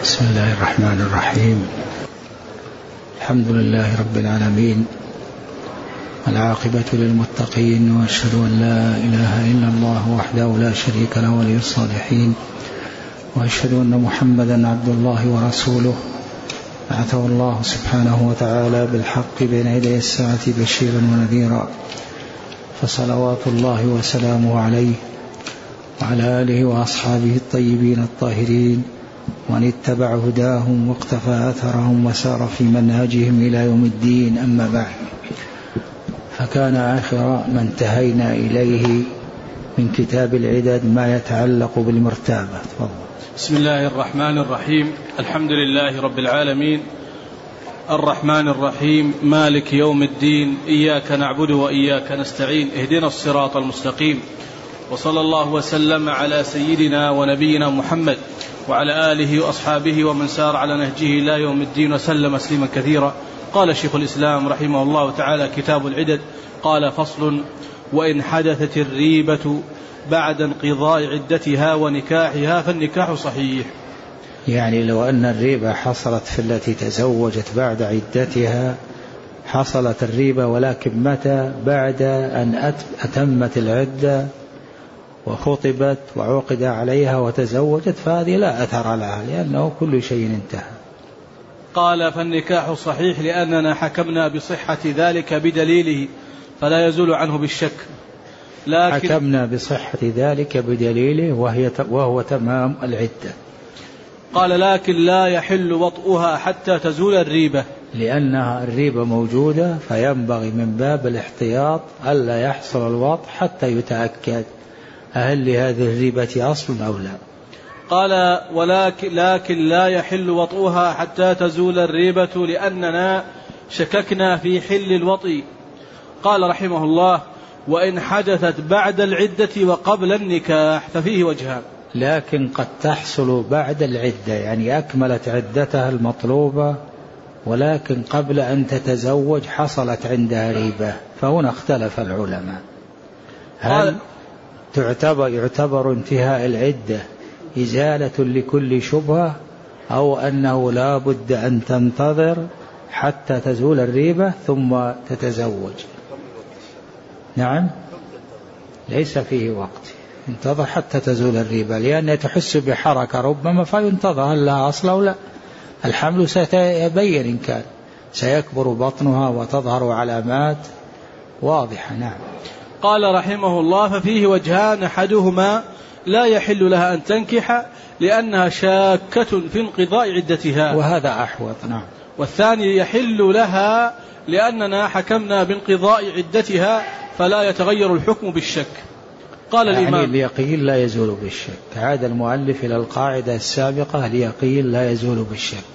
بسم الله الرحمن الرحيم. الحمد لله رب العالمين، العاقبة للمتقين، وأشهد أن لا إله إلا الله وحده لا شريك له ولي الصالحين، وأشهد أن محمدا عبد الله ورسوله بعثه الله سبحانه وتعالى بالحق بين يدي الساعة بشيرا ونذيرا، فصلوات الله وسلامه عليه وعلى آله وأصحابه الطيبين الطاهرين، ومن اتبع هداهم واقتفى أثرهم وسار في منهجهم إلى يوم الدين. أما بعد، فكان آخر ما انتهينا إليه من كتاب العدد ما يتعلق بالمرتابة. بسم الله الرحمن الرحيم. الحمد لله رب العالمين، الرحمن الرحيم، مالك يوم الدين، إياك نعبد وإياك نستعين، اهدنا الصراط المستقيم، وصلى الله وسلم على سيدنا ونبينا محمد وعلى آله وأصحابه ومن سار على نهجه إلى يوم الدين وسلم تسليما كثيرا. قال شيخ الإسلام رحمه الله تعالى: كتاب العدد. قال: فصل: وإن حدثت الريبة بعد انقضاء عدتها ونكاحها فالنكاح صحيح. يعني لو أن الريبة حصلت في التي تزوجت بعد عدتها، حصلت الريبة، ولكن متى؟ بعد أن أتمت العدة وخطبت وعقد عليها وتزوجت، فهذه لا أثر لها، لأنه كل شيء انتهى. قال: فالنكاح صحيح لأننا حكمنا بصحة ذلك بدليله فلا يزول عنه بالشك. حكمنا بصحة ذلك بدليله وهو تمام العدة. قال: لكن لا يحل وطئها حتى تزول الريبة، لأنها الريبة موجودة، فينبغي من باب الاحتياط ألا يحصل الوطء حتى يتأكد هل لهذه الريبة أصل أو لا. قال: لكن لا يحل وطئها حتى تزول الريبة لأننا شككنا في حل الوطء. قال رحمه الله: وإن حدثت بعد العدة وقبل النكاح ففيه وجهان. لكن قد تحصل بعد العدة، يعني أكملت عدتها المطلوبة، ولكن قبل أن تتزوج حصلت عندها ريبة، فهنا اختلف العلماء، هل يعتبر انتهاء العدة إزالة لكل شبهة، أو أنه لا بد أن تنتظر حتى تزول الريبة ثم تتزوج؟ نعم، ليس فيه وقت، انتظر حتى تزول الريبة، لأن تحس بحركة ربما فينتظر هل لها أصل أو لا. الحمل سيتبين إن كان سيكبر بطنها وتظهر علامات واضحة. نعم. قال رحمه الله: ففيه وجهان، أحدهما لا يحل لها أن تنكح لأنها شاكة في انقضاء عدتها، وهذا أحوط. نعم. والثاني يحل لها لأننا حكمنا بانقضاء عدتها فلا يتغير الحكم بالشك. قال الإمام: يعني اليقين لا يزول بالشك. عاد المؤلف إلى القاعدة السابقة: اليقين لا يزول بالشك.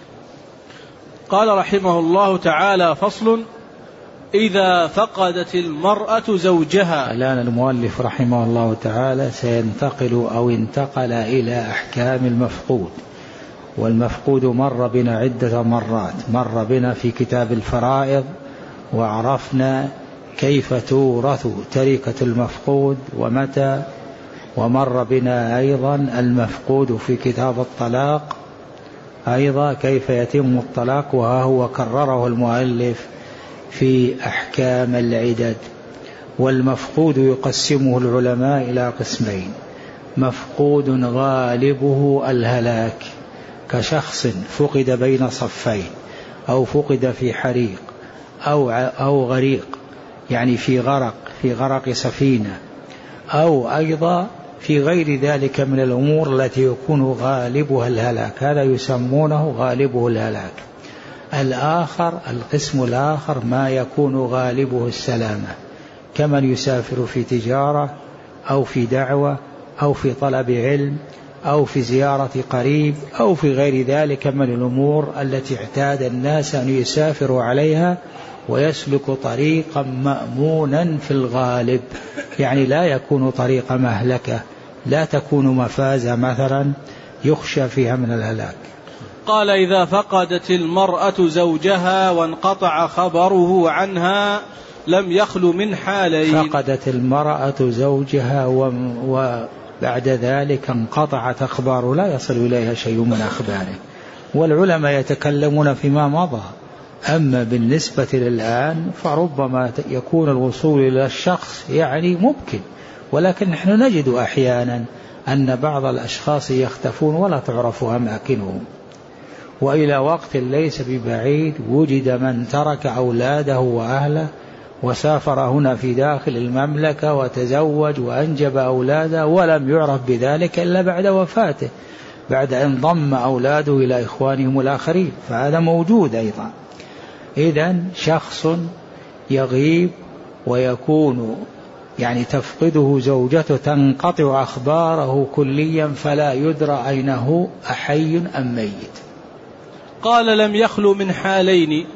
قال رحمه الله تعالى: فصل: إذا فقدت المرأة زوجها. الآن المؤلف رحمه الله تعالى سينتقل أو انتقل إلى أحكام المفقود. والمفقود مر بنا عدة مرات، مر بنا في كتاب الفرائض وعرفنا كيف تورث تركة المفقود ومتى، ومر بنا أيضا المفقود في كتاب الطلاق أيضا كيف يتم الطلاق، وهو كرره المؤلف في أحكام العدد. والمفقود يقسمه العلماء إلى قسمين: مفقود غالبه الهلاك، كشخص فقد بين صفين، أو فقد في حريق أو غريق، يعني في غرق سفينة، أو أيضا في غير ذلك من الأمور التي يكون غالبها الهلاك، هذا يسمونه غالبه الهلاك. القسم الآخر ما يكون غالبه السلامة، كمن يسافر في تجارة أو في دعوة أو في طلب علم أو في زيارة قريب أو في غير ذلك من الأمور التي اعتاد الناس أن يسافروا عليها ويسلك طريقا مأمونا في الغالب، يعني لا يكون طريق مهلكة، لا تكون مفازة مثلا يخشى فيها من الهلاك. قال: إذا فقدت المرأة زوجها وانقطع خبره عنها لم يخل من حالين. فقدت المرأة زوجها بعد ذلك انقطعت أخباره لا يصل إليها شيء من أخباره. والعلماء يتكلمون فيما مضى، أما بالنسبة للآن فربما يكون الوصول إلى الشخص يعني ممكن، ولكن نحن نجد أحيانا أن بعض الأشخاص يختفون ولا تعرف أماكنهم. وإلى وقت ليس ببعيد وجد من ترك أولاده وأهله وسافر هنا في داخل المملكة وتزوج وأنجب أولاده ولم يعرف بذلك إلا بعد وفاته، بعد أن ضم أولاده إلى إخوانهم الآخرين، فهذا موجود أيضا. إذن شخص يغيب ويكون يعني تفقده زوجته، تنقطع أخباره كليا فلا يدرى أين هو أحي أم ميت. قال: لم يخلو من حالين،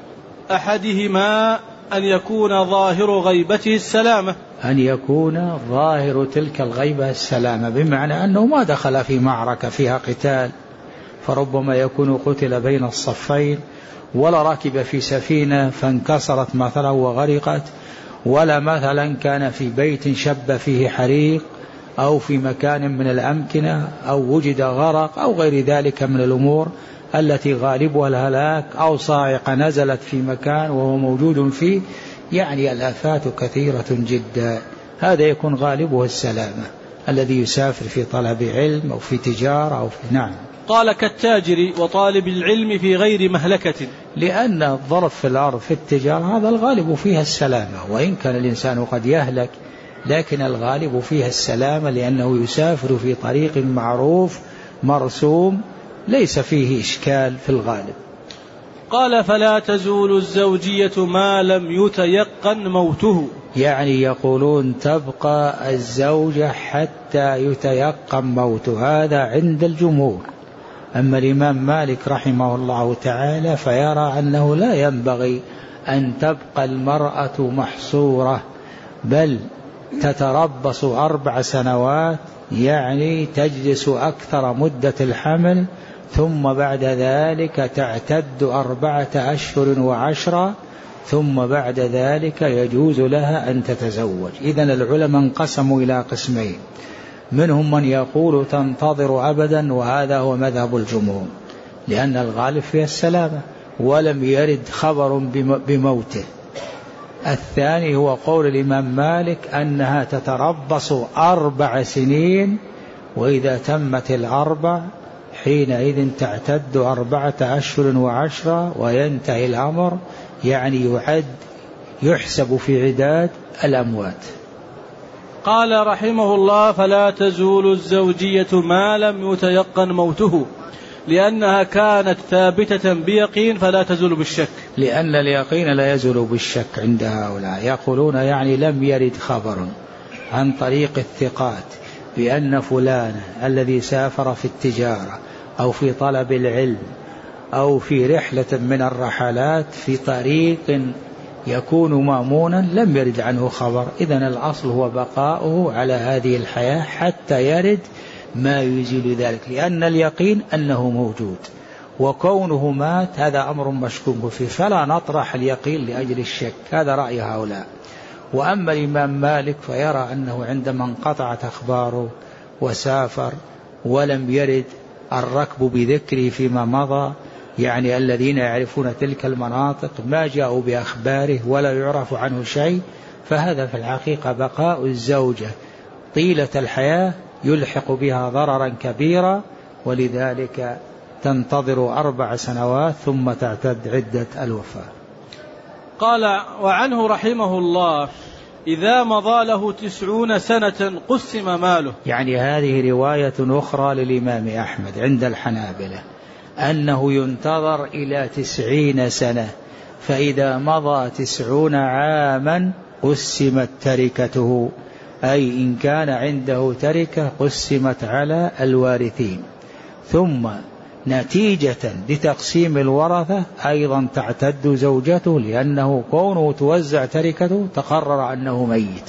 أحدهما أن يكون ظاهر غيبته السلامة، أن يكون ظاهر تلك الغيبة السلامة، بمعنى أنه ما دخل في معركة فيها قتال، فربما يكون قتل بين الصفين، ولا ركب في سفينة فانكسرت مثلا وغرقت، ولا مثلا كان في بيت شب فيه حريق، أو في مكان من الأمكنة، أو وجد غرق، أو غير ذلك من الأمور التي غالبها الهلاك، أو صاعقة نزلت في مكان وهو موجود فيه، يعني الآفات كثيرة جدا. هذا يكون غالبه السلامة، الذي يسافر في طلب علم أو في تجارة أو في نعم. قال: كالتاجر وطالب العلم في غير مهلكة، لأن الظرف في الأرض في التجارة هذا الغالب فيها السلامة، وإن كان الإنسان قد يهلك لكن الغالب فيها السلامة، لأنه يسافر في طريق معروف مرسوم ليس فيه إشكال في الغالب. قال: فلا تزول الزوجية ما لم يتيقن موته، يعني يقولون تبقى الزوجة حتى يتيقن موته، هذا عند الجمهور. أما الإمام مالك رحمه الله تعالى فيرى أنه لا ينبغي أن تبقى المرأة محصورة، بل تتربص 4 سنوات، يعني تجلس أكثر مدة الحمل، ثم بعد ذلك تعتد 4 أشهر و10، ثم بعد ذلك يجوز لها أن تتزوج. إذن العلماء انقسموا إلى قسمين، منهم من يقول تنتظر أبدا، وهذا هو مذهب الجمهور، لأن الغالب فيها السلامة ولم يرد خبر بموته. الثاني هو قول الإمام مالك أنها تتربص 4 سنين، وإذا تمت 4 حينئذ تعتد 4 أشهر و10 وينتهي الأمر، يعني يحسب في عداد الأموات. قال رحمه الله: فلا تزول الزوجية ما لم يتيقن موته، لأنها كانت ثابتة بيقين فلا تزول بالشك. لأن اليقين لا يزول بالشك عند هؤلاء، يقولون يعني لم يرد خبر عن طريق الثقات بأن فلان الذي سافر في التجارة أو في طلب العلم أو في رحلة من الرحلات في طريق يكون مأمونا لم يرد عنه خبر. إذن الأصل هو بقاؤه على هذه الحياة حتى يرد ما يزيل ذلك، لأن اليقين أنه موجود، وكونه مات هذا أمر مشكوك فيه، فلا نطرح اليقين لأجل الشك. هذا رأي هؤلاء. وأما الإمام مالك فيرى أنه عندما انقطعت أخباره وسافر ولم يرد الركب بذكره فيما مضى، يعني الذين يعرفون تلك المناطق ما جاءوا بأخباره ولا يعرف عنه شيء، فهذا في الحقيقة بقاء الزوجة طيلة الحياة يلحق بها ضررا كبيرا، ولذلك تنتظر 4 سنوات ثم تعتد عدة الوفاة. قال: وعنه رحمه الله: إذا مضى له 90 سنة قسم ماله. يعني هذه رواية أخرى للإمام أحمد عند الحنابلة أنه ينتظر إلى 90 سنة، فإذا مضى 90 عاما قسمت تركته، أي إن كان عنده تركة قسمت على الوارثين، ثم نتيجة لتقسيم الورثة أيضا تعتد زوجته، لأنه كونه توزع تركته تقرر أنه ميت،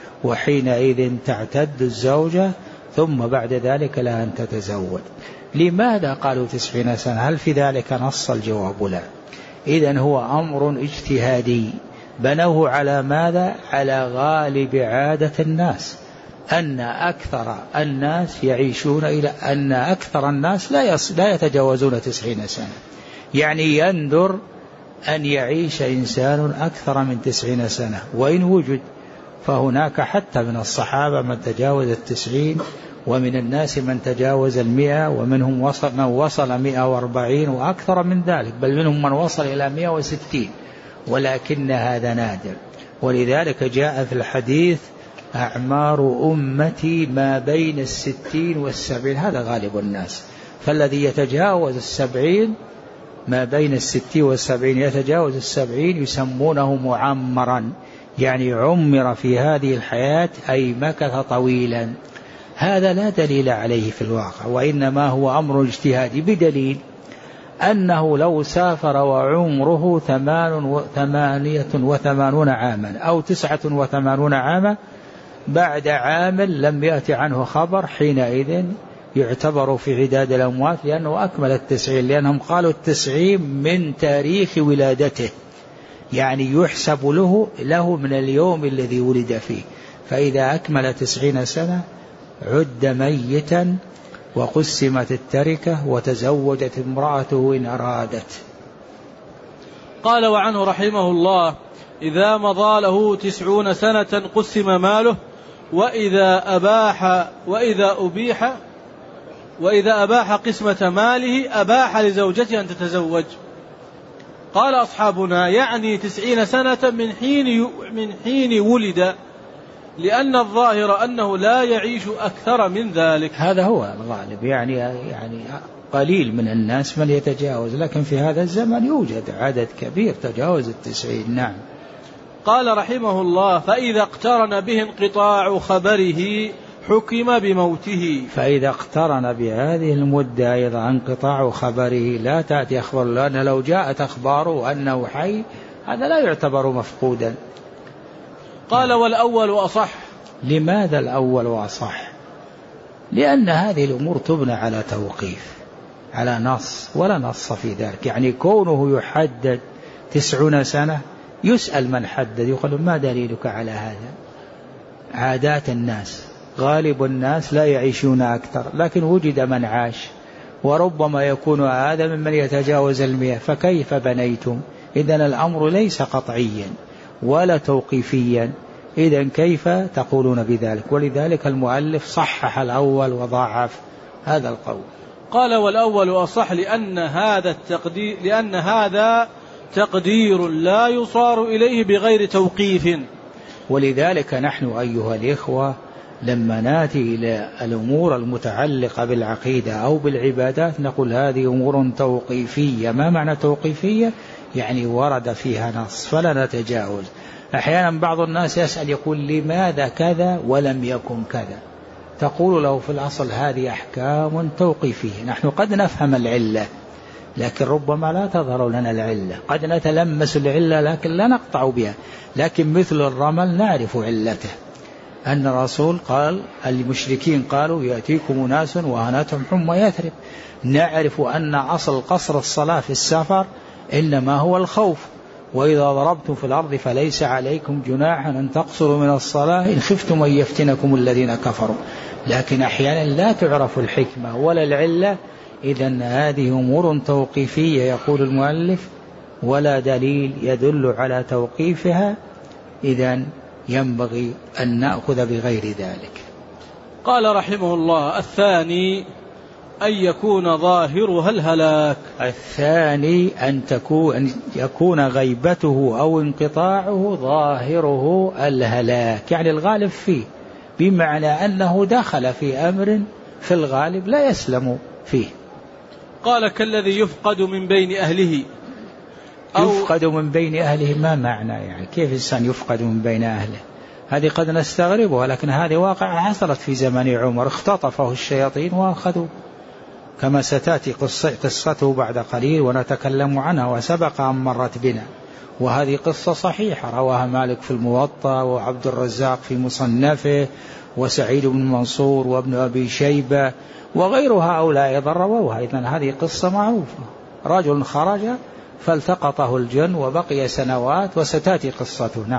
وحينئذ تعتد الزوجة، ثم بعد ذلك لها أن تتزوج. لماذا قالوا 90 سنة؟ هل في ذلك نص؟ الجواب لا. إذن هو أمر اجتهادي بنوه على ماذا؟ على غالب عادة الناس، أن أكثر الناس يعيشون إلى أن أكثر الناس لا يتجاوزون 90 سنة، يعني يندر أن يعيش إنسان أكثر من 90 سنة، وإن وجد فهناك حتى من الصحابة من تجاوز 90، ومن الناس من تجاوز 100، ومنهم من وصل 140 وأكثر من ذلك، بل منهم من وصل إلى 160، ولكن هذا نادر. ولذلك جاء في الحديث أعمار أمتي ما بين 60 و70، هذا غالب الناس. فالذي يتجاوز 70 ما بين 60 و70 يتجاوز 70 يسمونه معمرا، يعني عمر في هذه الحياة أي مكث طويلا. هذا لا دليل عليه في الواقع، وإنما هو أمر اجتهادي، بدليل أنه لو سافر وعمره 88 عاما أو 89 عاما، بعد عام لم يأتي عنه خبر، حينئذ يعتبر في عداد الأموات، لأنه أكمل 90، لأنهم قالوا 90 من تاريخ ولادته، يعني يحسب له من اليوم الذي ولد فيه. فإذا أكمل 90 سنة عد ميتا، وقسمت التركة، وتزوجت امرأته إن أرادت. قال وعنه رحمه الله: إذا مضى له 90 سنة قسم ماله، وإذا أباح قسمة ماله أباح لزوجته أن تتزوج. قال أصحابنا: يعني 90 سنة من حين ولد، لأن الظاهر أنه لا يعيش أكثر من ذلك. هذا هو الغالب، يعني قليل من الناس من يتجاوز، لكن في هذا الزمن يوجد عدد كبير تجاوز 90. نعم. قال رحمه الله: فإذا اقترن به انقطاع خبره حكم بموته. فإذا اقترن بهذه المدة أيضا انقطاع خبره، لا تأتي أخبار، لأن لو جاءت أخباره أنه حي هذا لا يعتبر مفقودا. قال: والأول أصح. لماذا الأول أصح؟ لأن هذه الأمور تبنى على توقيف، على نص، ولا نص في ذلك. يعني كونه يحدد 90 سنة، يسأل من حدد، يقول: ما دليلك على هذا؟ عادات الناس، غالب الناس لا يعيشون أكثر، لكن وجد من عاش، وربما يكون هذا ممن يتجاوز 100، فكيف بنيتم؟ إذن الأمر ليس قطعيا ولا توقيفيا، إذن كيف تقولون بذلك؟ ولذلك المؤلف صحح الأول وضاعف هذا القول. قال: والأول أصح لأن هذا تقدير لا يصار إليه بغير توقيف. ولذلك نحن أيها الإخوة لما ناتي إلى الأمور المتعلقة بالعقيدة أو بالعبادات نقول هذه أمور توقيفية. ما معنى توقيفية؟ يعني ورد فيها نص فلا نتجاوز. أحيانا بعض الناس يسأل يقول: لماذا كذا ولم يكن كذا؟ تقول له: في الأصل هذه أحكام توقيفية، نحن قد نفهم العلة لكن ربما لا تظهر لنا العلة، قد نتلمس العلة لكن لا نقطع بها. لكن مثل الرمل نعرف علته، أن الرسول قال: المشركين قالوا: يأتيكم ناس وهناتهم حمى يثرب. نعرف أن أصل قصر الصلاة في السفر إنما هو الخوف، وإذا ضربتم في الأرض فليس عليكم جناح أن تقصروا من الصلاة إن خفتم أن يفتنكم الذين كفروا. لكن أحيانا لا تعرف الحكمة ولا العلة. إذن هذه أمور توقيفية يقول المؤلف، ولا دليل يدل على توقيفها، إذن ينبغي أن نأخذ بغير ذلك. قال رحمه الله: الثاني أن يكون ظاهرها الهلاك. الثاني أن يكون غيبته أو انقطاعه ظاهره الهلاك، يعني الغالب فيه، بمعنى أنه دخل في أمر في الغالب لا يسلم فيه. قال: كالذي يفقد من بين أهله. يفقد من بين أهله، ما معنى؟ يعني كيف الإنسان يفقد من بين أهله؟ هذه قد نستغربها، لكن هذه واقعة حصلت في زمن عمر، اختطفه الشياطين وأخذوا، كما ستأتي قصته بعد قليل ونتكلم عنها، وسبق أن مرت بنا. وهذه قصة صحيحة رواها مالك في الموطأ، وعبد الرزاق في مصنفه، وسعيد بن منصور وابن أبي شيبة وغيرها أولئك أيضا رووها. إذن هذه قصة معروفة، رجل خرج فالتقطه الجن وبقي سنوات، وستأتي قصته. نعم.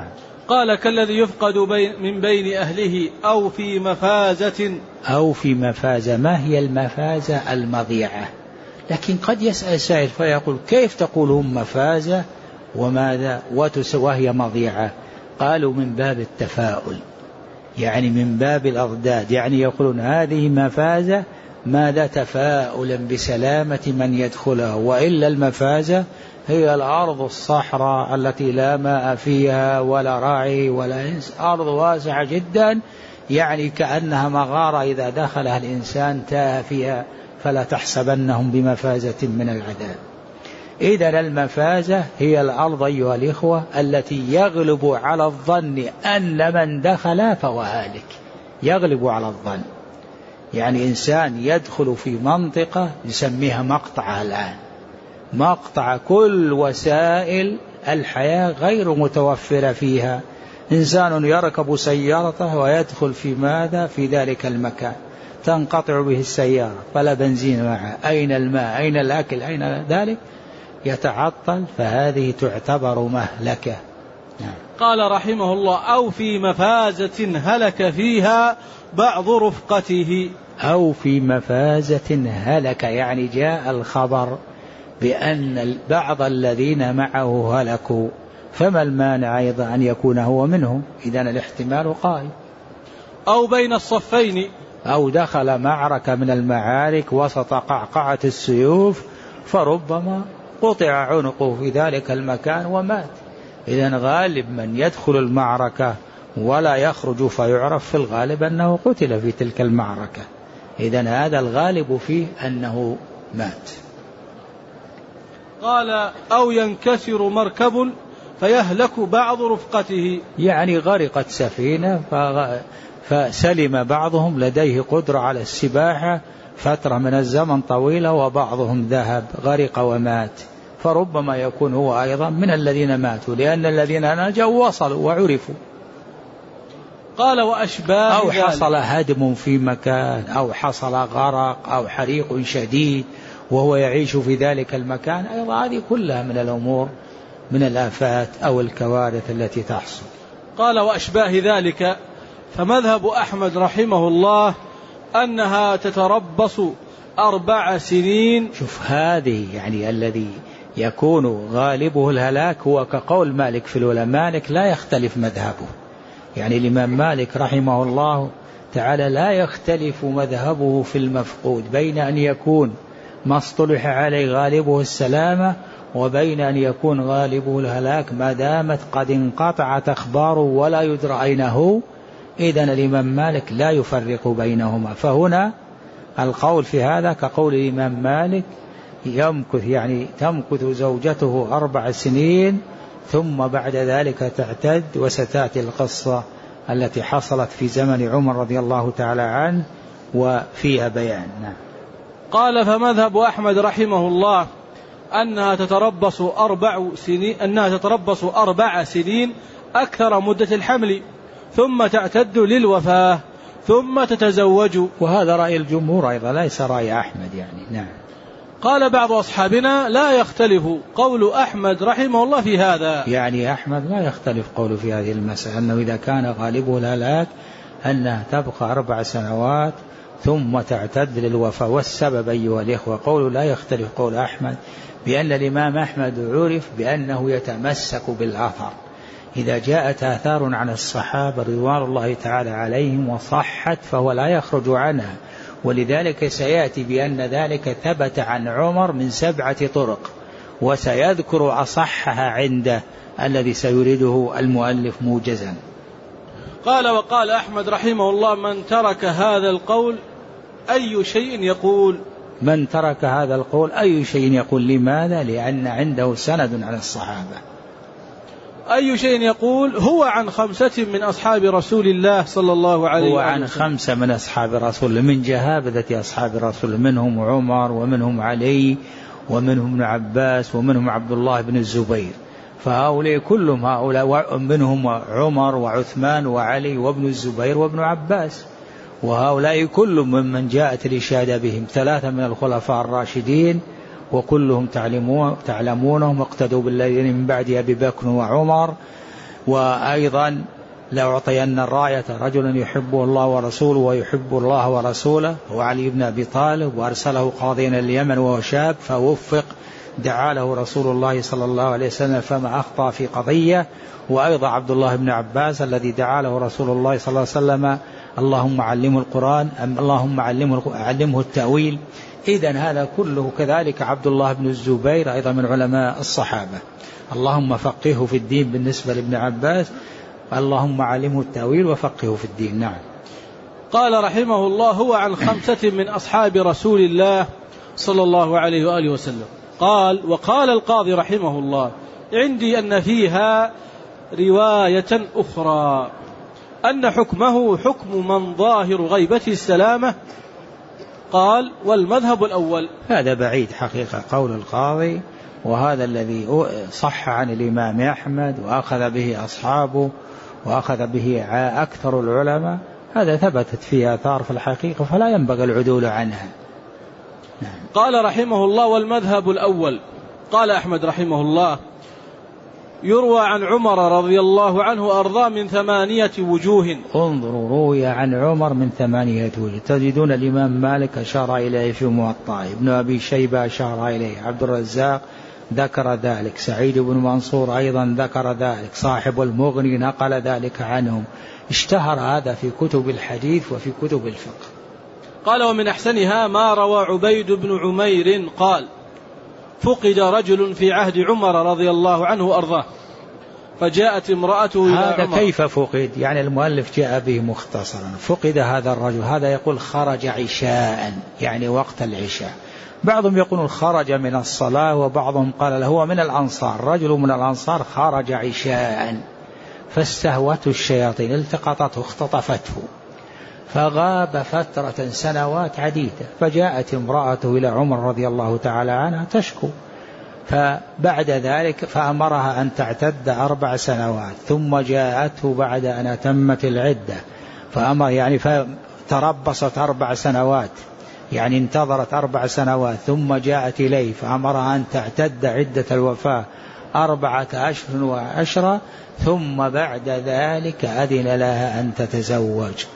قال كالذي يفقد من بين أهله أو في مفازة. أو في مفازة، ما هي المفازة؟ المضيعة. لكن قد يسأل سائل فيقول كيف تقولون مفازة وماذا وهي مضيعة؟ قالوا من باب التفاؤل، يعني من باب الأضداد، يعني يقولون هذه مفازة ماذا؟ تفاؤلا بسلامة من يدخلها، وإلا المفازة هي الأرض الصحراء التي لا ماء فيها ولا راعي ولا إنس، أرض واسعة جدا، يعني كأنها مغارة إذا دخلها الإنسان تاه فيها، فلا تحسبنهم بمفازة من العذاب. إذن المفازة هي الأرض أيها الإخوة التي يغلب على الظن أن من دخل فهو هالك، يغلب على الظن. يعني إنسان يدخل في منطقة يسميها مقطع، الآن مقطع كل وسائل الحياة غير متوفرة فيها، إنسان يركب سيارته ويدخل في ماذا؟ في ذلك المكان، تنقطع به السيارة فلا بنزين معه، أين الماء؟ أين الأكل؟ أين ذلك؟ يتعطل، فهذه تعتبر مهلكة. قال رحمه الله أو في مفازة هلك فيها بعض رفقته. أو في مفازة هلك، يعني جاء الخبر بأن بعض الذين معه هلكوا، فما المانع أيضا أن يكون هو منهم؟ إذن الاحتمال قائم. أو بين الصفين، أو دخل معركة من المعارك وسط قعقعة السيوف فربما قطع عنقه في ذلك المكان ومات. إذن غالب من يدخل المعركة ولا يخرج فيعرف في الغالب أنه قتل في تلك المعركة، إذن هذا الغالب فيه أنه مات. قال أو ينكسر مركب فيهلك بعض رفقته، يعني غرقت سفينة فسلم بعضهم، لديه قدرة على السباحة فترة من الزمن طويلة، وبعضهم ذهب غرق ومات، فربما يكون هو أيضا من الذين ماتوا، لأن الذين نجوا وصلوا وعرفوا. قال وأشباه أو حصل هدم في مكان، أو حصل غرق، أو حريق شديد وهو يعيش في ذلك المكان، أيضا هذه كلها من الأمور من الآفات أو الكوارث التي تحصل. قال وأشباه ذلك، فمذهب أحمد رحمه الله أنها تتربص 4 سنين. شوف هذه يعني الذي يكون غالبه الهلاك هو كقول مالك في العلماء، مالك لا يختلف مذهبه، يعني الإمام مالك رحمه الله تعالى لا يختلف مذهبه في المفقود، بين أن يكون ما اصطلح عليه غالبه السلامة وبين أن يكون غالبه الهلاك ما دامت قد انقطعت أخباره ولا يدرى أين هو. إذن الإمام مالك لا يفرق بينهما، فهنا القول في هذا كقول الإمام مالك يمكث، يعني تمكث زوجته 4 سنين ثم بعد ذلك تعتد، وستأتي القصة التي حصلت في زمن عمر رضي الله تعالى عنه وفيها بيان. قال فمذهب أحمد رحمه الله أنها تتربص 4 سنين أكثر مدة الحمل، ثم تعتد للوفاة ثم تتزوج، وهذا رأي الجمهور أيضا ليس رأي أحمد يعني. نعم. قال بعض أصحابنا لا يختلف قول أحمد رحمه الله في هذا، يعني أحمد لا يختلف قوله في هذه المسألة، أنه إذا كان غالبه الهلاك أنها تبقى 4 سنوات ثم تعتد للوفاة. والسبب أيها الإخوة قوله لا يختلف قول أحمد، بأن الإمام أحمد عرف بأنه يتمسك بالأثر، إذا جاءت آثار عن الصحابة رضوان الله تعالى عليهم وصحت فهو لا يخرج عنها، ولذلك سيأتي بأن ذلك ثبت عن عمر من 7 طرق، وسيذكر أصحها عنده الذي سيريده المؤلف موجزا. قال وقال أحمد رحمه الله من ترك هذا القول أي شيء يقول. من ترك هذا القول أي شيء يقول. لماذا؟ لأن عنده سند عن الصحابة. أي شيء يقول هو عن 5 من أصحاب رسول الله صلى الله عليه وسلم. هو عن 5 من أصحاب رسول، من جهابذة أصحاب رسول، منهم عمر ومنهم علي ومنهم ابن عباس ومنهم عبد الله بن الزبير، فهؤلاء كلهم هؤلاء منهم عمر وعثمان وعلي وابن الزبير وابن عباس، وهؤلاء كلهم ممن جاءت الإشادة بهم، 3 من الخلفاء الراشدين وكلهم تعلمونهم، اقتدوا بالذين من بعد أبي بكر وعمر وأيضا لأعطين الراية رجلا يحبه الله ورسوله ويحب الله ورسوله، وعلي بن أبي طالب، وأرسله قاضيا اليمن وهو شاب فوفق، دعا له رسول الله صلى الله عليه وسلم فما أخطأ في قضية. وأيضا عبد الله بن عباس الذي دعا له رسول الله صلى الله عليه وسلم اللهم علمه القرآن، اللهم علمه التأويل. إذن هذا كله. كذلك عبد الله بن الزبير أيضا من علماء الصحابة، اللهم فقهه في الدين بالنسبة لابن عباس، اللهم علمه التأويل وفقهه في الدين. نعم. قال رحمه الله: هو عن 5 من أصحاب رسول الله صلى الله عليه وآله وسلم. قال: وقال القاضي رحمه الله: عندي أن فيها رواية أخرى أن حكمه حكم من ظاهر غيبته السلامة. قال: والمذهب الأول. هذا بعيد حقيقة قول القاضي، وهذا الذي صح عن الإمام أحمد وأخذ به أصحابه وأخذ به أكثر العلماء، هذا ثبتت فيه آثار في الحقيقة فلا ينبغي العدول عنها. نعم. قال رحمه الله: والمذهب الأول. قال أحمد رحمه الله: يروى عن عمر رضي الله عنه أرضاه من 8 وجوه. انظروا، روي عن عمر من 8 وجوه. تجدون الإمام مالك أشار إليه في موطأه، ابن أبي شيبة أشار إليه، عبد الرزاق ذكر ذلك، سعيد بن منصور أيضا ذكر ذلك، صاحب المغني نقل ذلك عنهم. اشتهر هذا في كتب الحديث وفي كتب الفقه. قال: ومن أحسنها ما روى عبيد بن عمير قال: فقد رجل في عهد عمر رضي الله عنه وأرضاه، فجاءت امرأته إلى هذا عمر. كيف فقد؟ يعني المؤلف جاء به مختصرا. فقد هذا الرجل، هذا يقول خرج عشاء، يعني وقت العشاء. بعضهم يقول خرج من الصلاة، وبعضهم قال له هو من الأنصار، رجل من الأنصار خرج عشاء فاستهوته الشياطين، التقطته اختطفته، فغاب فترة سنوات عديدة. فجاءت امرأته إلى عمر رضي الله تعالى عنها تشكو، فبعد ذلك فأمرها أن تعتد 4 سنوات، ثم جاءته بعد أن أتمت العدة فأمر، يعني فتربصت 4 سنوات، يعني انتظرت 4 سنوات، ثم جاءت إليه فأمرها أن تعتد عدة الوفاة 4 أشهر و10، ثم بعد ذلك أذن لها أن تتزوج.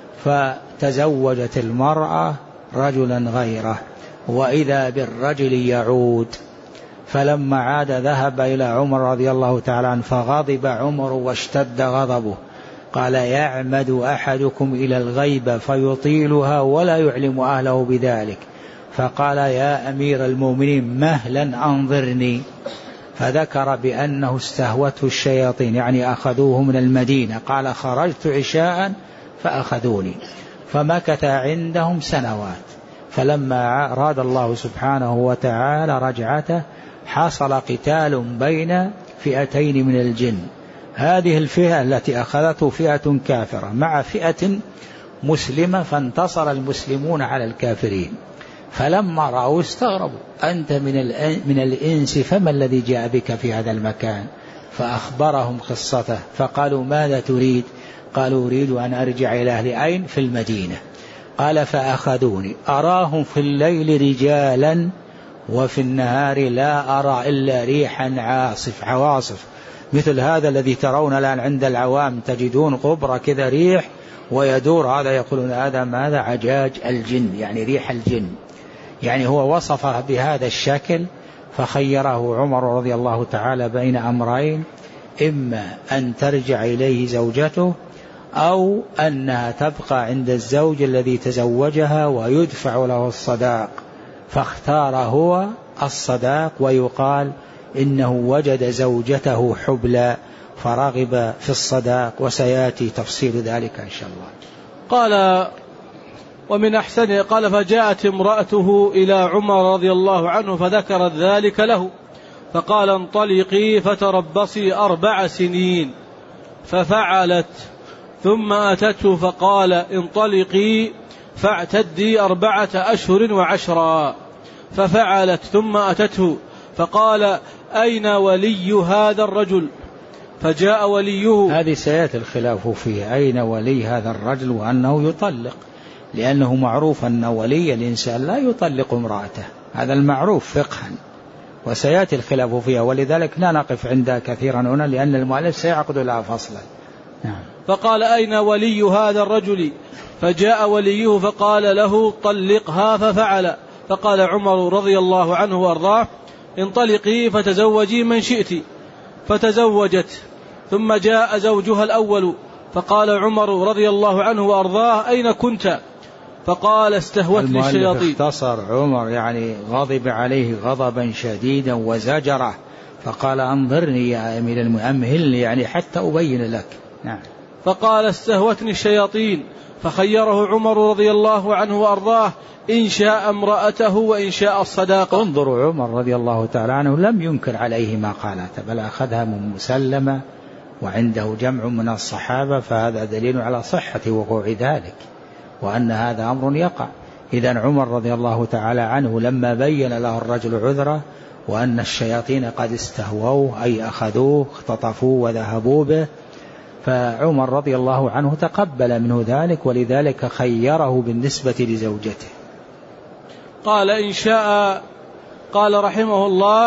فتزوجت المرأة رجلا غيره، وإذا بالرجل يعود. فلما عاد ذهب إلى عمر رضي الله تعالى عنه، فغضب عمر واشتد غضبه، قال: يعمد أحدكم إلى الغيبة فيطيلها ولا يعلم أهله بذلك. فقال: يا أمير المؤمنين مهلا أنظرني. فذكر بأنه استهوته الشياطين، يعني أخذوه من المدينة، قال: خرجت عشاء فأخذوني. فمكث عندهم سنوات، فلما أراد الله سبحانه وتعالى رجعته حصل قتال بين فئتين من الجن. هذه الفئة التي أخذته فئة كافرة مع فئة مسلمة، فانتصر المسلمون على الكافرين. فلما رأوا استغربوا: أنت من الإنس، فما الذي جاء بك في هذا المكان؟ فأخبرهم قصته، فقالوا: ماذا تريد؟ قالوا: أريد أن أرجع إلى أهل أين؟ في المدينة. قال: فأخذوني، أراهم في الليل رجالا وفي النهار لا أرى إلا ريحا عواصف، مثل هذا الذي ترون الآن عند العوام، تجدون غبرة كذا ريح ويدور، هذا يقولون هذا ماذا؟ عجاج الجن، يعني ريح الجن. يعني هو وصفه بهذا الشكل. فخيره عمر رضي الله تعالى بين أمرين: إما أن ترجع إليه زوجته، أو أنها تبقى عند الزوج الذي تزوجها ويدفع له الصداق. فاختار هو الصداق، ويقال إنه وجد زوجته حبلى فرغب في الصداق، وسيأتي تفصيل ذلك إن شاء الله. قال: ومن أحسنه. قال: فجاءت امرأته إلى عمر رضي الله عنه فذكرت ذلك له، فقال: انطلقي فتربصي 4 سنين. ففعلت، ثم أتته فقال: انطلقي فاعتدي 4 أشهر و10. ففعلت، ثم أتته فقال: أين ولي هذا الرجل؟ فجاء وليه. هذه سيأتي الخلاف فيه، أين ولي هذا الرجل، وأنه يطلق، لأنه معروف أن ولي الإنسان لا يطلق امرأته، هذا المعروف فقها. وسيأتي الخلاف فيها، ولذلك لا نقف عندها كثيرا هنا لأن المؤلف سيعقد لها فصلا. نعم. فقال أين ولي هذا الرجل؟ فجاء وليه فقال له طلقها، ففعل. فقال عمر رضي الله عنه وأرضاه انطلقي فتزوجي من شئت، فتزوجت. ثم جاء زوجها الأول فقال عمر رضي الله عنه وأرضاه أين كنت؟ فقال استهوتني الشياطين. اختصر عمر يعني غضب عليه غضبا شديدا وزجره، فقال انظرني يا أمير المؤمهل يعني حتى أبين لك. نعم. فقال استهوتني الشياطين، فخيره عمر رضي الله عنه وأرضاه إن شاء امرأته وإن شاء الصداقة. انظروا عمر رضي الله تعالى عنه لم ينكر عليه ما قالته، بل أخذها من مسلمة وعنده جمع من الصحابة، فهذا دليل على صحة وقوع ذلك وأن هذا أمر يقع. إذن عمر رضي الله تعالى عنه لما بين له الرجل عذره وأن الشياطين قد استهووه أي أخذوه اختطفوه وذهبوا به، فعمر رضي الله عنه تقبل منه ذلك، ولذلك خيره بالنسبة لزوجته. قال إن شاء، قال رحمه الله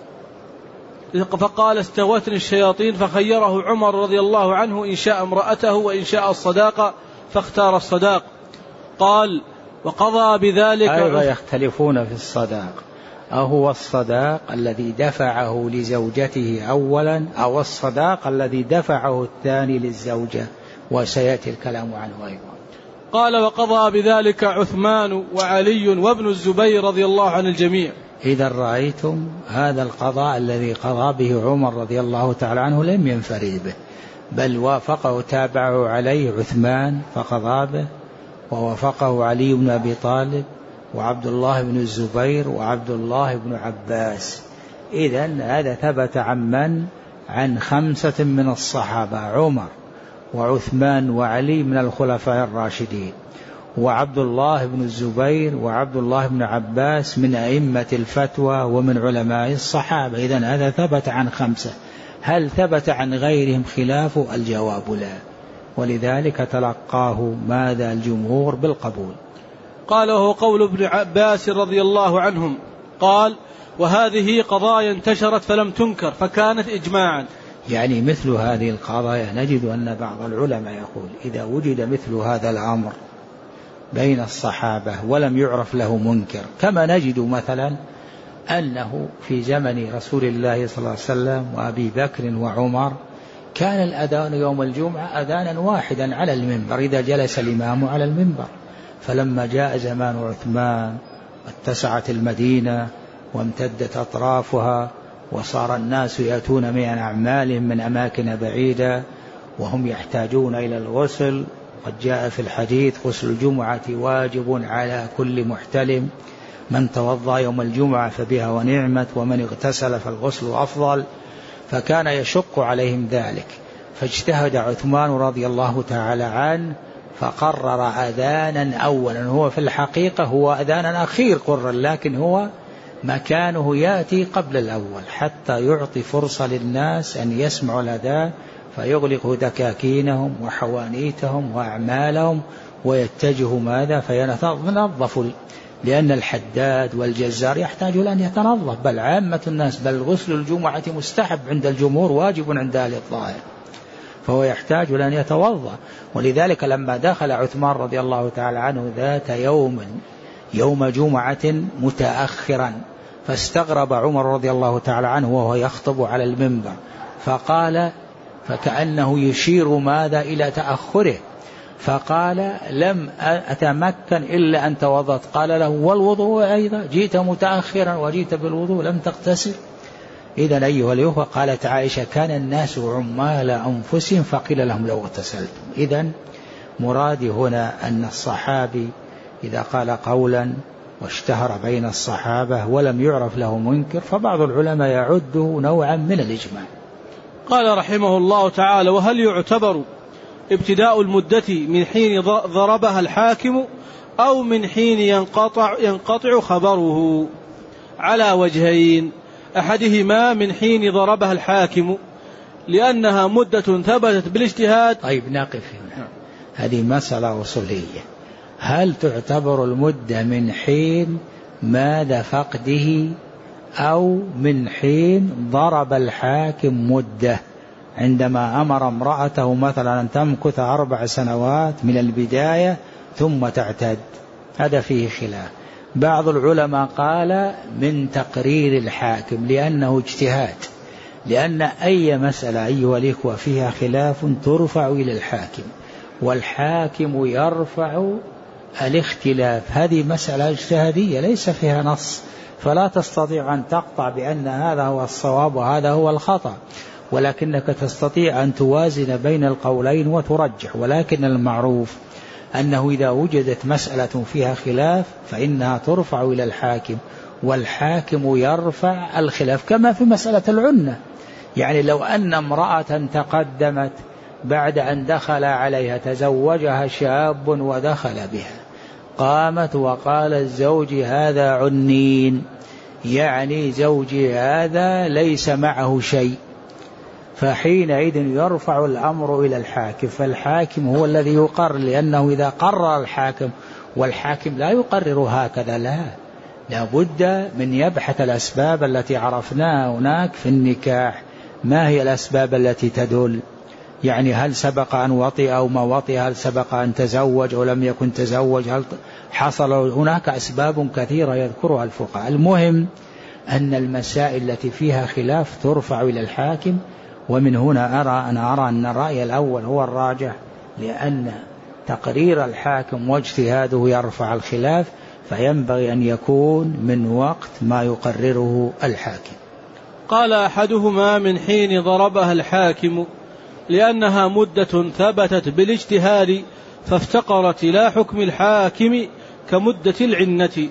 فقال استهوتني الشياطين، فخيره عمر رضي الله عنه إن شاء امرأته وإن شاء الصداقة، فاختار الصداق. قال وقضى بذلك. أيضا يختلفون في الصداق، أهو الصداق الذي دفعه لزوجته أولا أو الصداق الذي دفعه الثاني للزوجة، وسيأتي الكلام عنه أيضا. قال وقضى بذلك عثمان وعلي وابن الزبير رضي الله عن الجميع. إذا رأيتم هذا القضاء الذي قضى به عمر رضي الله تعالى عنه لم ينفرد به، بل وافقه تابعه عليه عثمان فقضى به، ووافقه علي بن أبي طالب وعبد الله بن الزبير وعبد الله بن عباس. إذن هذا ثبت عن من؟ عن 5 من الصحابة، عمر وعثمان وعلي من الخلفاء الراشدين، وعبد الله بن الزبير وعبد الله بن عباس من أئمة الفتوى ومن علماء الصحابة. إذن هذا ثبت عن 5. هل ثبت عن غيرهم خلاف؟ الجواب لا، ولذلك تلقاه ماذا الجمهور بالقبول. قال وهو قول ابن عباس رضي الله عنهم، قال وهذه قضايا انتشرت فلم تنكر فكانت إجماعا. يعني مثل هذه القضايا نجد أن بعض العلماء يقول إذا وجد مثل هذا الأمر بين الصحابة ولم يعرف له منكر، كما نجد مثلا أنه في زمن رسول الله صلى الله عليه وسلم وأبي بكر وعمر كان الأذان يوم الجمعة أذانا واحدا على المنبر إذا جلس الإمام على المنبر، فلما جاء زمان عثمان واتسعت المدينة وامتدت أطرافها وصار الناس يأتون من أعمالهم من أماكن بعيدة وهم يحتاجون إلى الغسل، قد جاء في الحديث غسل الجمعة واجب على كل محتلم، من توضأ يوم الجمعة فبها ونعمت ومن اغتسل فالغسل أفضل، فكان يشق عليهم ذلك، فاجتهد عثمان رضي الله تعالى عنه فقرر أذانا أولا، هو في الحقيقة هو أذانا أخير قرر، لكن هو مكانه يأتي قبل الأول حتى يعطي فرصة للناس أن يسمعوا الأذان فيغلقوا دكاكينهم وحوانيتهم وأعمالهم ويتجهوا ماذا فينظفوا، لأن الحداد والجزار يحتاج أن يتنظف، بل عامة الناس، بل غسل الجمعة مستحب عند الجمهور واجب عند أهل الظاهر، فهو يحتاج أن يتوضأ. ولذلك لما دخل عثمان رضي الله تعالى عنه ذات يوم جمعة متأخرا فاستغرب عمر رضي الله تعالى عنه وهو يخطب على المنبر، فقال فكأنه يشير ماذا إلى تأخره، فقال لم أتمكن إلا أن توضأت. قال له والوضوء أيضا؟ جئت متأخرا وجئت بالوضوء لم تغتسل. إذن أيها الأخوة، قالت عائشة كان الناس عمال أنفسهم فقيل لهم لو اغتسلتم. إذن مرادي هنا أن الصحابي إذا قال قولا واشتهر بين الصحابة ولم يعرف له منكر فبعض العلماء يعده نوعا من الإجماع. قال رحمه الله تعالى وهل يعتبر ابتداء المدة من حين ضربها الحاكم أو من حين ينقطع خبره؟ على وجهين، أحدهما من حين ضربها الحاكم لأنها مدة ثبتت بالاجتهاد. طيب نقف هنا، هذه مسألة أصولية، هل تعتبر المدة من حين ماذا فقده أو من حين ضرب الحاكم مدة، عندما أمر امرأته مثلا أن تمكث 4 سنوات من البداية ثم تعتد، هذا فيه خلاف. بعض العلماء قال من تقرير الحاكم لأنه اجتهاد، لأن أي مسألة أيها الإخوة فيها خلاف ترفع إلى الحاكم، والحاكم يرفع الاختلاف. هذه مسألة اجتهادية ليس فيها نص، فلا تستطيع أن تقطع بأن هذا هو الصواب وهذا هو الخطأ، ولكنك تستطيع أن توازن بين القولين وترجح. ولكن المعروف أنه إذا وجدت مسألة فيها خلاف فإنها ترفع إلى الحاكم، والحاكم يرفع الخلاف، كما في مسألة العنة. يعني لو أن امرأة تقدمت بعد أن دخل عليها، تزوجها شاب ودخل بها، قامت وقال زوجي هذا عنين، يعني زوجي هذا ليس معه شيء، فحينئذ يرفع الأمر إلى الحاكم، فالحاكم هو الذي يقرر، لأنه إذا قرر الحاكم، والحاكم لا يقرر هكذا، لا بد من يبحث الأسباب التي عرفناها هناك في النكاح. ما هي الأسباب التي تدل؟ يعني هل سبق أن وطئ أو ما وطئ، هل سبق أن تزوج أو لم يكن تزوج، هل حصل، هناك أسباب كثيرة يذكرها الفقهاء. المهم أن المسائل التي فيها خلاف ترفع إلى الحاكم. ومن هنا أرى أن الرأي الأول هو الراجح، لأن تقرير الحاكم واجتهاده يرفع الخلاف، فينبغي أن يكون من وقت ما يقرره الحاكم. قال أحدهما من حين ضربها الحاكم لأنها مدة ثبتت بالاجتهاد فافتقرت إلى حكم الحاكم كمدة العنة.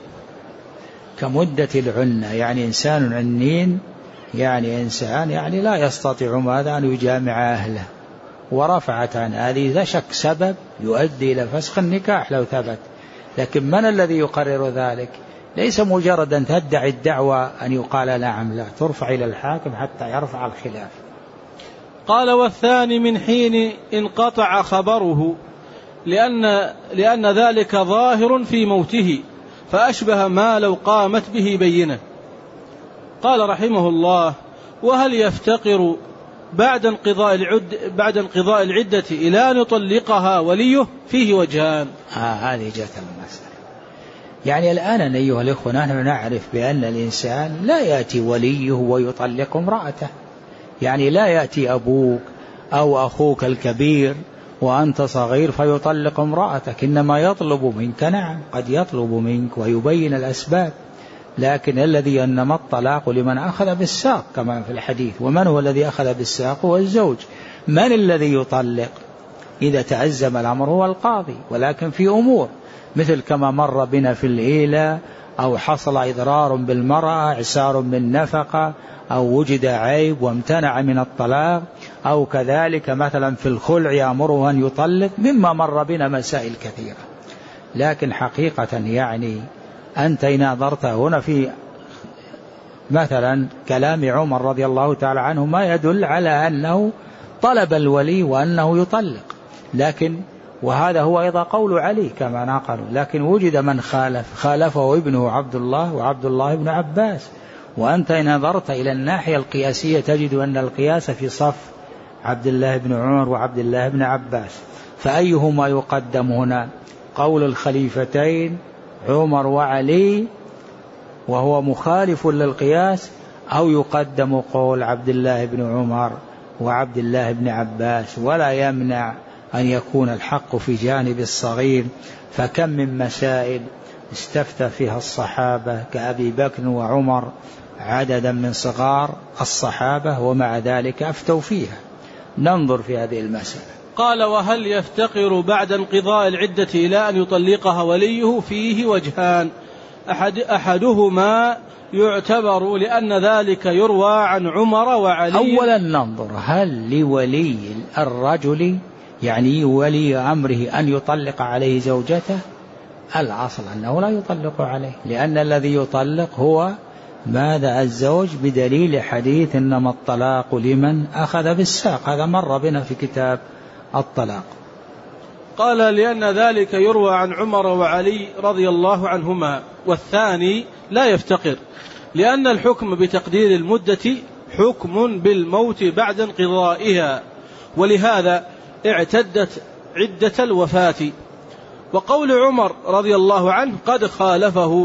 كمدة العنة يعني إنسان عنين، يعني إنسان يعني لا يستطيع ماذا أن يجامع أهله، ورفعت عن هذه لا شك سبب يؤدي إلى فسخ النكاح لو ثبت. لكن من الذي يقرر ذلك؟ ليس مجرد أن تدعي الدعوة أن يقال نعم، لا، ترفع إلى الحاكم حتى يرفع الخلاف. قال والثاني من حين انقطع خبره لأن ذلك ظاهر في موته فأشبه ما لو قامت به بينة. قال رحمه الله وهل يفتقر بعد انقضاء العدة إلى أن يطلقها وليه؟ فيه وجهان. هذه جت المسألة. يعني الآن أيها الإخوة نحن نعرف بأن الإنسان لا يأتي وليه ويطلق امرأته، يعني لا يأتي أبوك أو أخوك الكبير وأنت صغير فيطلق امرأتك، إنما يطلب منك، نعم قد يطلب منك ويبين الأسباب، لكن الذي إنما الطلاق لمن أخذ بالساق كما في الحديث. ومن هو الذي أخذ بالساق؟ هو الزوج. من الذي يطلق إذا تعزم الأمر؟ هو القاضي. ولكن في أمور مثل كما مر بنا في الإيلة، أو حصل إضرار بالمرأة، إعسار بالنفقة، أو وجد عيب وامتنع من الطلاق، أو كذلك مثلا في الخلع يأمره أن يطلق، مما مر بنا مسائل كثيرة. لكن حقيقة يعني أنت إن نظرت هنا في مثلا كلام عمر رضي الله تعالى عنه ما يدل على أنه طلب الولي وأنه يطلق، لكن وهذا هو أيضا قول علي كما نقلوا، لكن وجد من خالفه ابنه عبد الله وعبد الله بن عباس. وأنت إن نظرت إلى الناحية القياسية تجد أن القياس في صف عبد الله بن عمر وعبد الله بن عباس، فأيهما يقدم هنا؟ قول الخليفتين عمر وعلي وهو مخالف للقياس، أو يقدم قول عبد الله بن عمر وعبد الله بن عباس؟ ولا يمنع أن يكون الحق في جانب الصغير، فكم من مسائل استفتى فيها الصحابة كأبي بكر وعمر عددا من صغار الصحابة ومع ذلك أفتوا فيها. ننظر في هذه المسألة. قال وهل يفتقر بعد انقضاء العدة إلى أن يطلقها وليه؟ فيه وجهان. أحدهما يعتبر لأن ذلك يروى عن عمر وعلي. أولا ننظر هل لولي الرجل يعني ولي أمره أن يطلق عليه زوجته؟ الأصل أنه لا يطلق عليه، لأن الذي يطلق هو ماذا؟ الزوج، بدليل حديث إنما الطلاق لمن أخذ بالساق، هذا مر بنا في كتاب الطلاق. قال لأن ذلك يروى عن عمر وعلي رضي الله عنهما. والثاني لا يفتقر، لأن الحكم بتقدير المدة حكم بالموت بعد انقضائها، ولهذا اعتدت عدة الوفاة. وقول عمر رضي الله عنه قد خالفه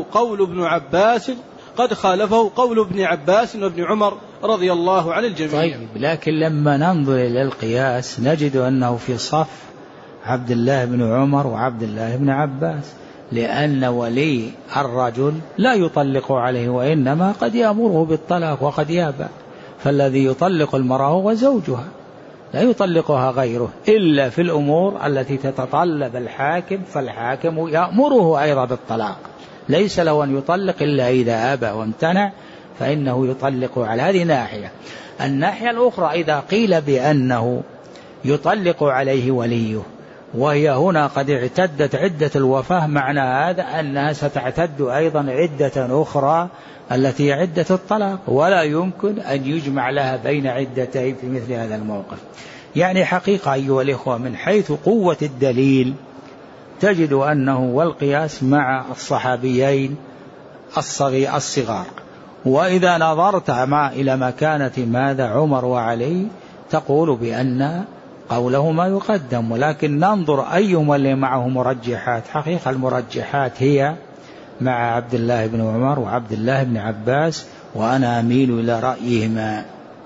قول ابن عباس وابن عمر رضي الله عن الجميع. طيب، لكن لما ننظر إلى القياس نجد أنه في صف عبد الله بن عمر وعبد الله بن عباس، لأن ولي الرجل لا يطلق عليه، وإنما قد يأمره بالطلاق وقد يابى، فالذي يطلق المرأة هو زوجها، لا يطلقها غيره إلا في الأمور التي تتطلب الحاكم، فالحاكم يأمره أيضا بالطلاق، ليس له أن يطلق إلا إذا أبى وامتنع فإنه يطلق على هذه ناحية. الناحية الأخرى إذا قيل بأنه يطلق عليه وليه وهي هنا قد اعتدت عدة الوفاة، معنى هذا أنها ستعتد أيضا عدة أخرى التي هي عدة الطلاق، ولا يمكن أن يجمع لها بين عدتين في مثل هذا الموقف. يعني حقيقة أيها الإخوة من حيث قوة الدليل تجد أنه والقياس مع الصحابيين الصغار، وإذا نظرت إلى مكانة ماذا عمر وعلي تقول بأن قولهما يقدم، ولكن ننظر أيهما اللي معه مرجحات. حقيقة المرجحات هي مع عبد الله بن عمر وعبد الله بن عباس، وأنا أميل إلى رأيهما.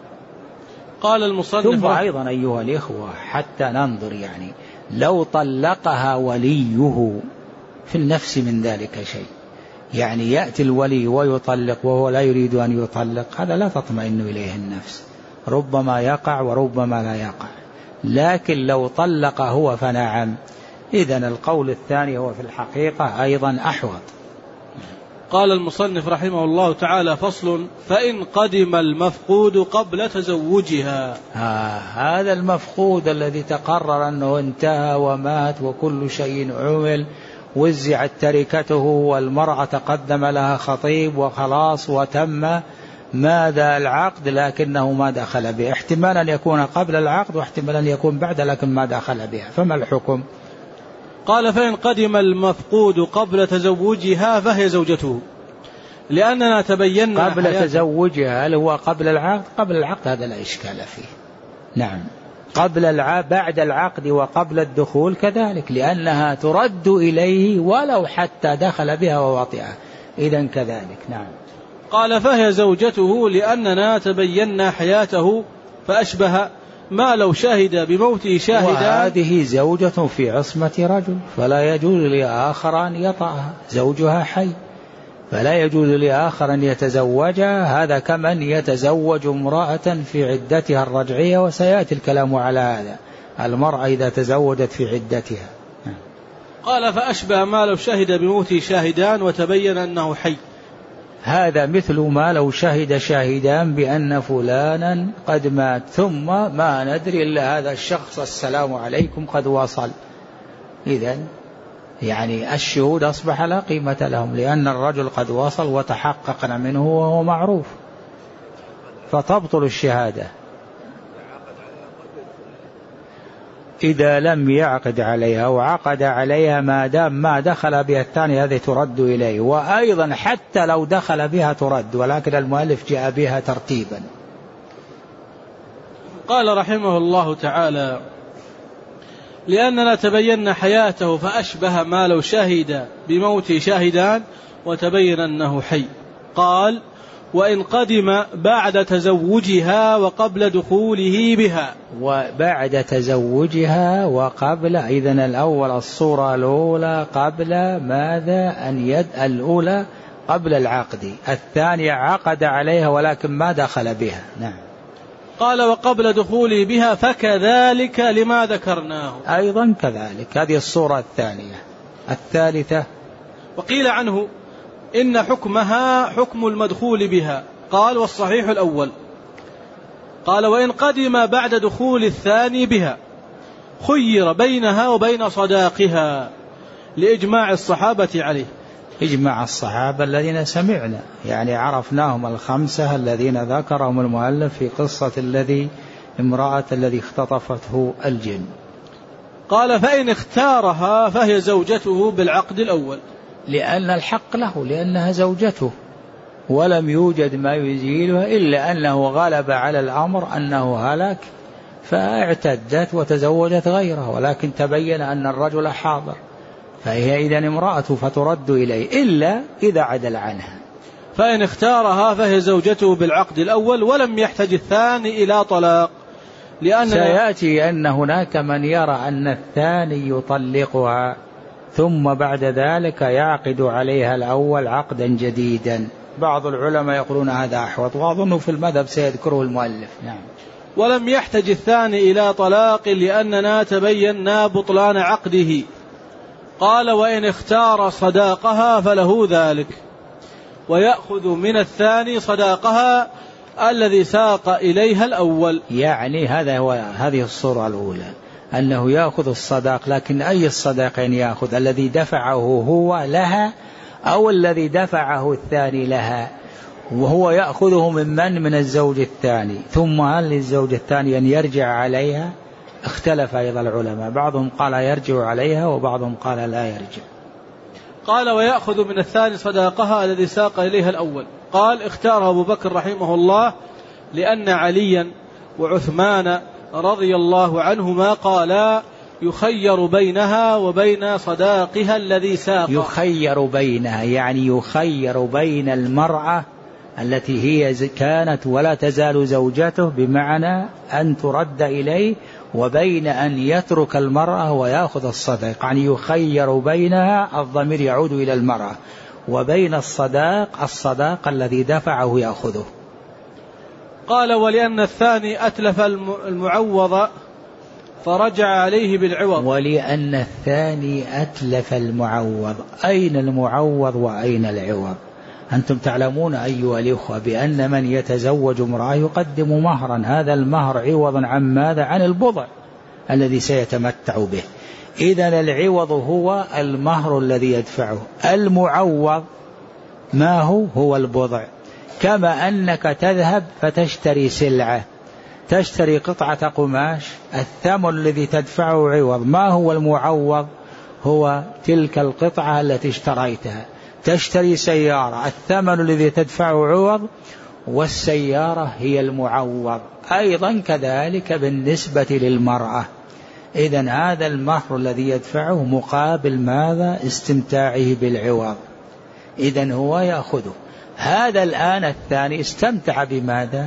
قال المصنف ثم أيضا أيها الإخوة حتى ننظر، يعني لو طلقها وليه في النفس من ذلك شيء، يعني يأتي الولي ويطلق وهو لا يريد أن يطلق، هذا لا تطمئن إليه النفس، ربما يقع وربما لا يقع. لكن لو طلق هو فنعم، إذن القول الثاني هو في الحقيقة أيضا أحوط. قال المصنف رحمه الله تعالى: فصل: فإن قدم المفقود قبل تزوجها. هذا المفقود الذي تقرر أنه انتهى ومات وكل شيء عمل، وزعت تركته والمرأة تقدم لها خطيب وخلاص وتم ماذا العقد، لكنه ما دخل به، احتمال أن يكون قبل العقد واحتمال أن يكون بعد، لكن ما دخل بها، فما الحكم؟ قال: فإن قدم المفقود قبل تزوجها فهي زوجته، لأننا تبينا قبل تزوجها، هل هو قبل العقد؟ قبل العقد هذا لا إشكال فيه، نعم. بعد العقد وقبل الدخول كذلك، لأنها ترد إليه ولو حتى دخل بها ووطئها، إذن كذلك، نعم. قال: فهي زوجته لأننا تبينا حياته فأشبه ما لو شهد بموته شاهدا. وهذه زوجة في عصمة رجل، فلا يجوز لآخر أن يطأها، زوجها حي فلا يجوز لآخر أن يتزوجها، هذا كمن يتزوج امرأة في عدتها الرجعية، وسيأتي الكلام على هذا، المرأة إذا تزوجت في عدتها. قال: فأشبه ما لو شهد بموته شاهدان وتبين أنه حي. هذا مثل ما لو شهد شاهدان بأن فلانا قد مات ثم ما ندري إلا هذا الشخص السلام عليكم قد وصل، إذن يعني الشهود أصبح لا قيمة لهم، لأن الرجل قد وصل وتحققنا منه وهو معروف، فتبطل الشهادة إذا لم يعقد عليها وعقد عليها ما دام ما دخل بها الثاني، هذه ترد إليه، وأيضا حتى لو دخل بها ترد، ولكن المؤلف جاء بها ترتيبا. قال رحمه الله تعالى: لأننا تبينا حياته فأشبه ما لو شهد بموته شاهدان وتبين أنه حي. قال: وإن قدم بعد تزوجها وقبل دخوله بها. وبعد تزوجها وقبل، إذن الأول الصورة الأولى قبل ماذا؟ الأولى قبل العقد، الثانية عقد عليها ولكن ما دخل بها، نعم. قال: وقبل دخوله بها فكذلك لما ذكرناه، أيضا كذلك، هذه الصورة الثانية. الثالثة: وقيل عنه إن حكمها حكم المدخول بها. قال: والصحيح الأول. قال: وإن قدم بعد دخول الثاني بها خير بينها وبين صداقها، لإجماع الصحابة عليه. إجماع الصحابة الذين سمعنا، يعني عرفناهم الخمسة الذين ذكرهم المؤلف في قصة امرأة الذي اختطفته الجن. قال: فإن اختارها فهي زوجته بالعقد الأول، لأن الحق له، لأنها زوجته، ولم يوجد ما يزيلها إلا أنه غلب على الأمر أنه هلك فاعتدت وتزوجت غيره، ولكن تبين أن الرجل حاضر، فهي إذن امرأة فترد إليه إلا إذا عدل عنها. فإن اختارها فهي زوجته بالعقد الأول ولم يحتج الثاني إلى طلاق، لأن سيأتي أن هناك من يرى أن الثاني يطلقها ثم بعد ذلك يعقد عليها الأول عقدا جديدا. بعض العلماء يقولون هذا أحوط، وأظن في المذهب سيذكره المؤلف. نعم. ولم يحتج الثاني إلى طلاق لأننا تبينا بطلان عقده. قال وإن اختار صداقها فله ذلك، ويأخذ من الثاني صداقها الذي ساق إليها الأول. يعني هذه الصورة الأولى أنه يأخذ الصداق، لكن أي الصداقين يأخذ؟ الذي دفعه هو لها أو الذي دفعه الثاني لها؟ وهو يأخذه من الزوج الثاني. ثم هل للزوج الثاني أن يرجع عليها؟ اختلف أيضا العلماء، بعضهم قال يرجع عليها وبعضهم قال لا يرجع. قال ويأخذ من الثاني صداقها الذي ساق إليها الأول. قال اختاره أبو بكر رحمه الله لأن عليا وعثمان رضي الله عنهما قالا يخير بينها وبين صداقها الذي ساق. يخير بينها يعني يخير بين المرأة التي هي كانت ولا تزال زوجته بمعنى أن ترد إليه، وبين أن يترك المرأة ويأخذ الصداق، يعني يخير بينها، الضمير يعود إلى المرأة، وبين الصداق الذي دفعه يأخذه. قال ولأن الثاني أتلف المعوض فرجع عليه بالعوض. ولأن الثاني أتلف المعوض. أين المعوض وأين العوض؟ أنتم تعلمون أيها الإخوة بأن من يتزوج امرأة يقدم مهرا، هذا المهر عوضا عن ماذا؟ عن البضع الذي سيتمتع به. إذن العوض هو المهر الذي يدفعه، المعوض ما هو البضع. كما أنك تذهب فتشتري سلعة، تشتري قطعة قماش، الثمن الذي تدفعه عوض. ما هو المعوض؟ هو تلك القطعة التي اشتريتها. تشتري سيارة، الثمن الذي تدفعه عوض، والسيارة هي المعوض. أيضا كذلك بالنسبة للمرأة. إذن هذا المهر الذي يدفعه مقابل ماذا؟ استمتاعه بالعوض. إذن هو يأخذه. هذا الآن الثاني استمتع بماذا؟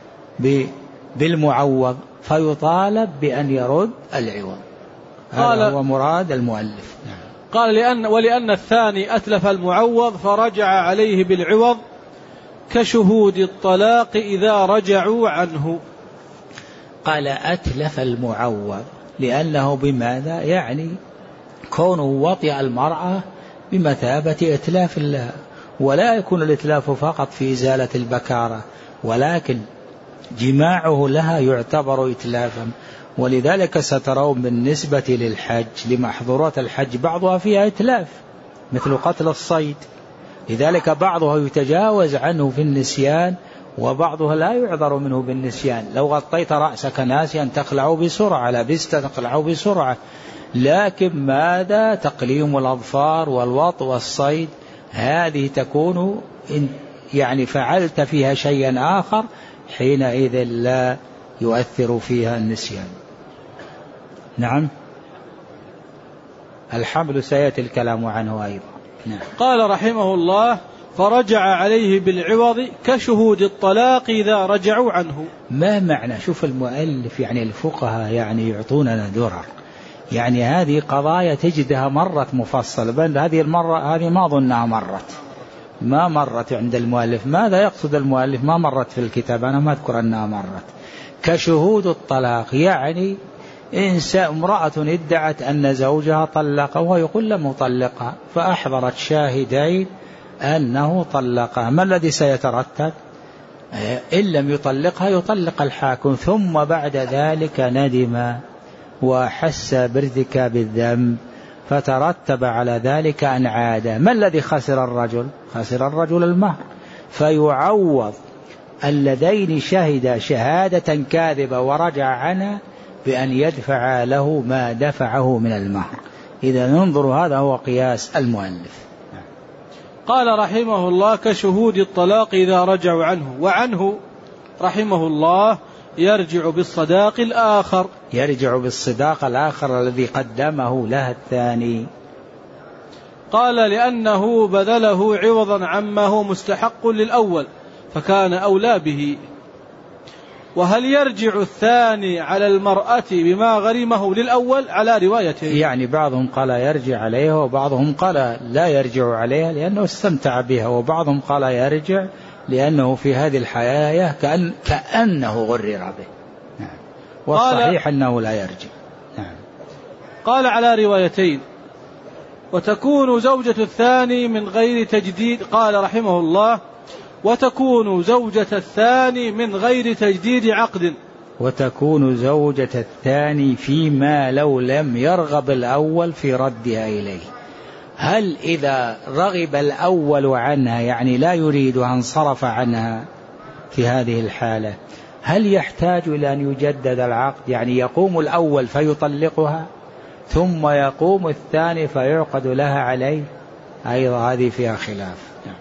بالمعوض، فيطالب بأن يرد العوض. هذا هو مراد المؤلف. قال ولأن الثاني أتلف المعوض فرجع عليه بالعوض كشهود الطلاق إذا رجعوا عنه. قال أتلف المعوض لأنه بماذا؟ يعني كونه وطئ المرأة بمثابة إتلاف لها، ولا يكون الإتلاف فقط في إزالة البكارة، ولكن جماعه لها يعتبر إتلافا. ولذلك سترون بالنسبة للحج لمحظورات الحج بعضها فيها إتلاف مثل قتل الصيد، لذلك بعضها يتجاوز عنه في النسيان وبعضها لا يعذر منه بالنسيان. لو غطيت رأسك ناسيا تقلع بسرعة، لبست تقلع بسرعة، لكن ماذا؟ تقليم الأظفار والوط والصيد هذه تكون يعني فعلت فيها شيئا آخر، حينئذ لا يؤثر فيها النسيان. نعم. الحمل سيأتي الكلام عنه أيضا. نعم. قال رحمه الله فرجع عليه بالعوض كشهود الطلاق إذا رجعوا عنه. ما معنى؟ شوف المؤلف يعني الفقهاء يعني يعطوننا درر، يعني هذه قضايا تجدها مرت مفصلة، بل هذه المرة هذه ما ظنها ما مرت عند المؤلف. ماذا يقصد المؤلف؟ ما مرت في الكتاب، أنا ما أذكر أنها مرت. كشهود الطلاق يعني امرأة ادعت أن زوجها طلقها وهو يقول لم أطلقها، فأحضرت شاهدين أنه طلقها، ما الذي سيترتب؟ إن لم يطلقها يطلق الحاكم، ثم بعد ذلك ندم وحس بارتكاب الذنب فترتب على ذلك أن عاد. ما الذي خسر الرجل؟ خسر الرجل المهر، فيعوض اللذين شهد شهادة كاذبة ورجع عنها بأن يدفع له ما دفعه من المهر. إذا ننظر هذا هو قياس المؤلف. قال رحمه الله: كشهود الطلاق إذا رجعوا عنه. وعنه رحمه الله: يرجع بالصداق الآخر. يرجع بالصداق الآخر الذي قدمه لها الثاني. قال: لأنه بذله عوضا عما هو مستحق للأول فكان أولى به. وهل يرجع الثاني على المرأة بما غرمه للأول؟ على روايتين، يعني بعضهم قال يرجع عليها وبعضهم قال لا يرجع عليها لأنه استمتع بها، وبعضهم قال يرجع لأنه في هذه الحياة كأنه غرر به. نعم. والصحيح أنه لا يرجع. نعم. قال: على روايتين. وتكون زوجة الثاني من غير تجديد. قال رحمه الله: وتكون زوجة الثاني من غير تجديد عقد. وتكون زوجة الثاني فيما لو لم يرغب الأول في ردها إليه. هل إذا رغب الأول عنها، يعني لا يريدها، انصرف عنها في هذه الحالة، هل يحتاج إلى أن يجدد العقد؟ يعني يقوم الأول فيطلقها ثم يقوم الثاني فيعقد لها عليه؟ أيضا هذه فيها خلاف.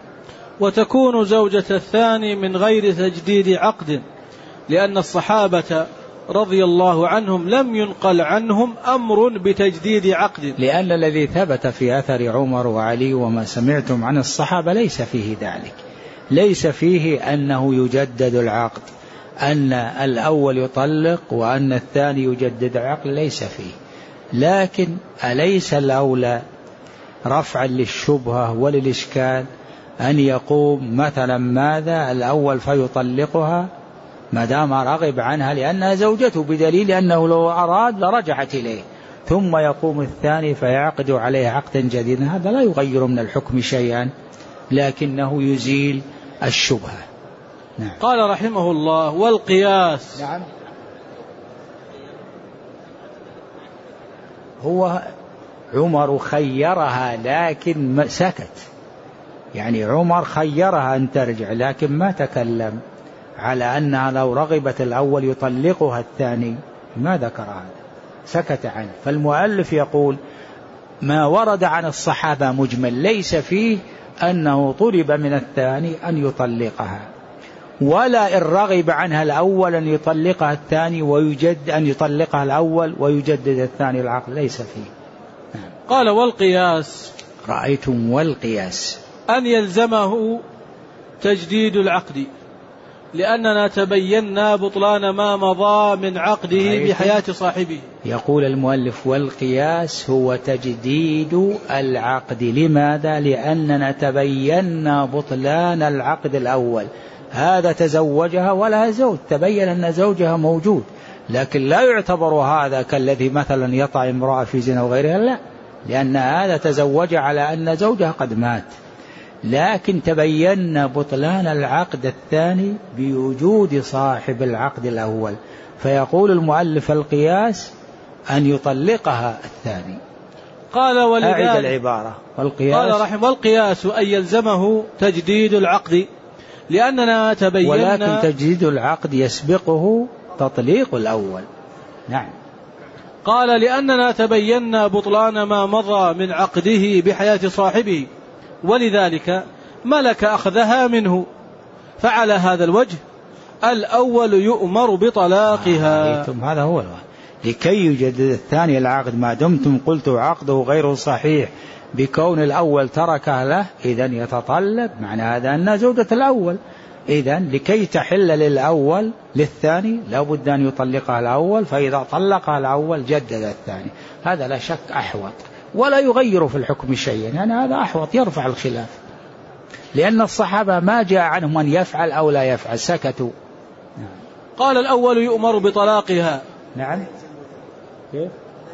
وتكون زوجة الثاني من غير تجديد عقد، لأن الصحابة رضي الله عنهم لم ينقل عنهم أمر بتجديد عقد. لأن الذي ثبت في أثر عمر وعلي وما سمعتم عن الصحابة ليس فيه ذلك، ليس فيه أنه يجدد العقد، أن الأول يطلق وأن الثاني يجدد العقد، ليس فيه. لكن أليس الأولى رفعا للشبهة وللإشكال أن يقوم مثلا ماذا الأول فيطلقها ما دام رغب عنها لأنها زوجته، بدليل أنه لو أراد لرجعت إليه، ثم يقوم الثاني فيعقد عليه عقدا جديدا؟ هذا لا يغير من الحكم شيئا لكنه يزيل الشبهة. نعم. قال رحمه الله: والقياس. نعم. هو عمر خيرها لكن سكت، يعني عمر خيرها أن ترجع لكن ما تكلم على أنها لو رغبت الأول يطلقها الثاني، ما ذكر هذا، سكت عنه. فالمؤلف يقول ما ورد عن الصحابة مجمل ليس فيه أنه طلب من الثاني أن يطلقها، ولا إن رغب عنها الأول أن يطلقها الثاني أن يطلقها الأول ويجدد الثاني العقد، ليس فيه. قال: والقياس. رأيتم؟ والقياس أن يلزمه تجديد العقد، لأننا تبينا بطلان ما مضى من عقده بحياة صاحبه. يقول المؤلف: والقياس هو تجديد العقد. لماذا؟ لأننا تبينا بطلان العقد الأول، هذا تزوجها ولها زوج، تبين أن زوجها موجود، لكن لا يعتبر هذا كالذي مثلا يطع امرأة في زنا وغيرها، لا، لأن هذا تزوج على أن زوجها قد مات. لكن تبين بطلان العقد الثاني بوجود صاحب العقد الأول، فيقول المؤلف: القياس أن يطلقها الثاني. قال: ولذلك أعيد العبارة. والقياس. قال رحمه: والقياس أن يلزمه تجديد العقد، لأننا تبينا، ولكن تجديد العقد يسبقه تطليق الأول. نعم. قال: لأننا تبينا بطلان ما مضى من عقده بحياة صاحبه، ولذلك ملك أخذها منه، فعلى هذا الوجه الأول يؤمر بطلاقها. هذا هو لكي يجدد الثاني العقد، ما دمتم قلت عقده غير صحيح بكون الأول تركه له، إذن يتطلب، معنى هذا أن زوجة الأول، إذن لكي تحل للأول للثاني لابد أن يطلقها الأول، فإذا طلقها الأول جدد الثاني. هذا لا شك أحوط ولا يغير في الحكم شيئا، يعني هذا أحوط يرفع الخلاف، لأن الصحابة ما جاء عنهم أن يفعل أو لا يفعل، سكتوا. قال: الأول يؤمر بطلاقها. نعم. كيف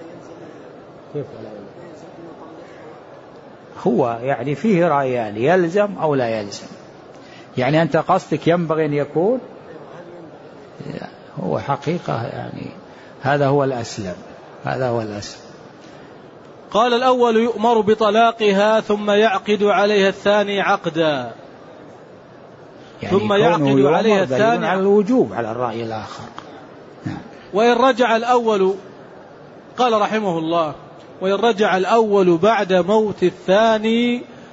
هو يعني فيه رأيان، يلزم أو لا يلزم، يعني أنت قصدك ينبغي أن يكون، هو حقيقة يعني هذا هو الأسلم، هذا هو الأسلم. قال: الأول يؤمر بطلاقها ثم يعقد عليها الثاني عقدا، يعني ثم يعقد عليها الثاني على الوجوب على الرأي الآخر. نعم. وإن رجع الأول، قال رحمه الله: وإن رجع الأول بعد موت الثاني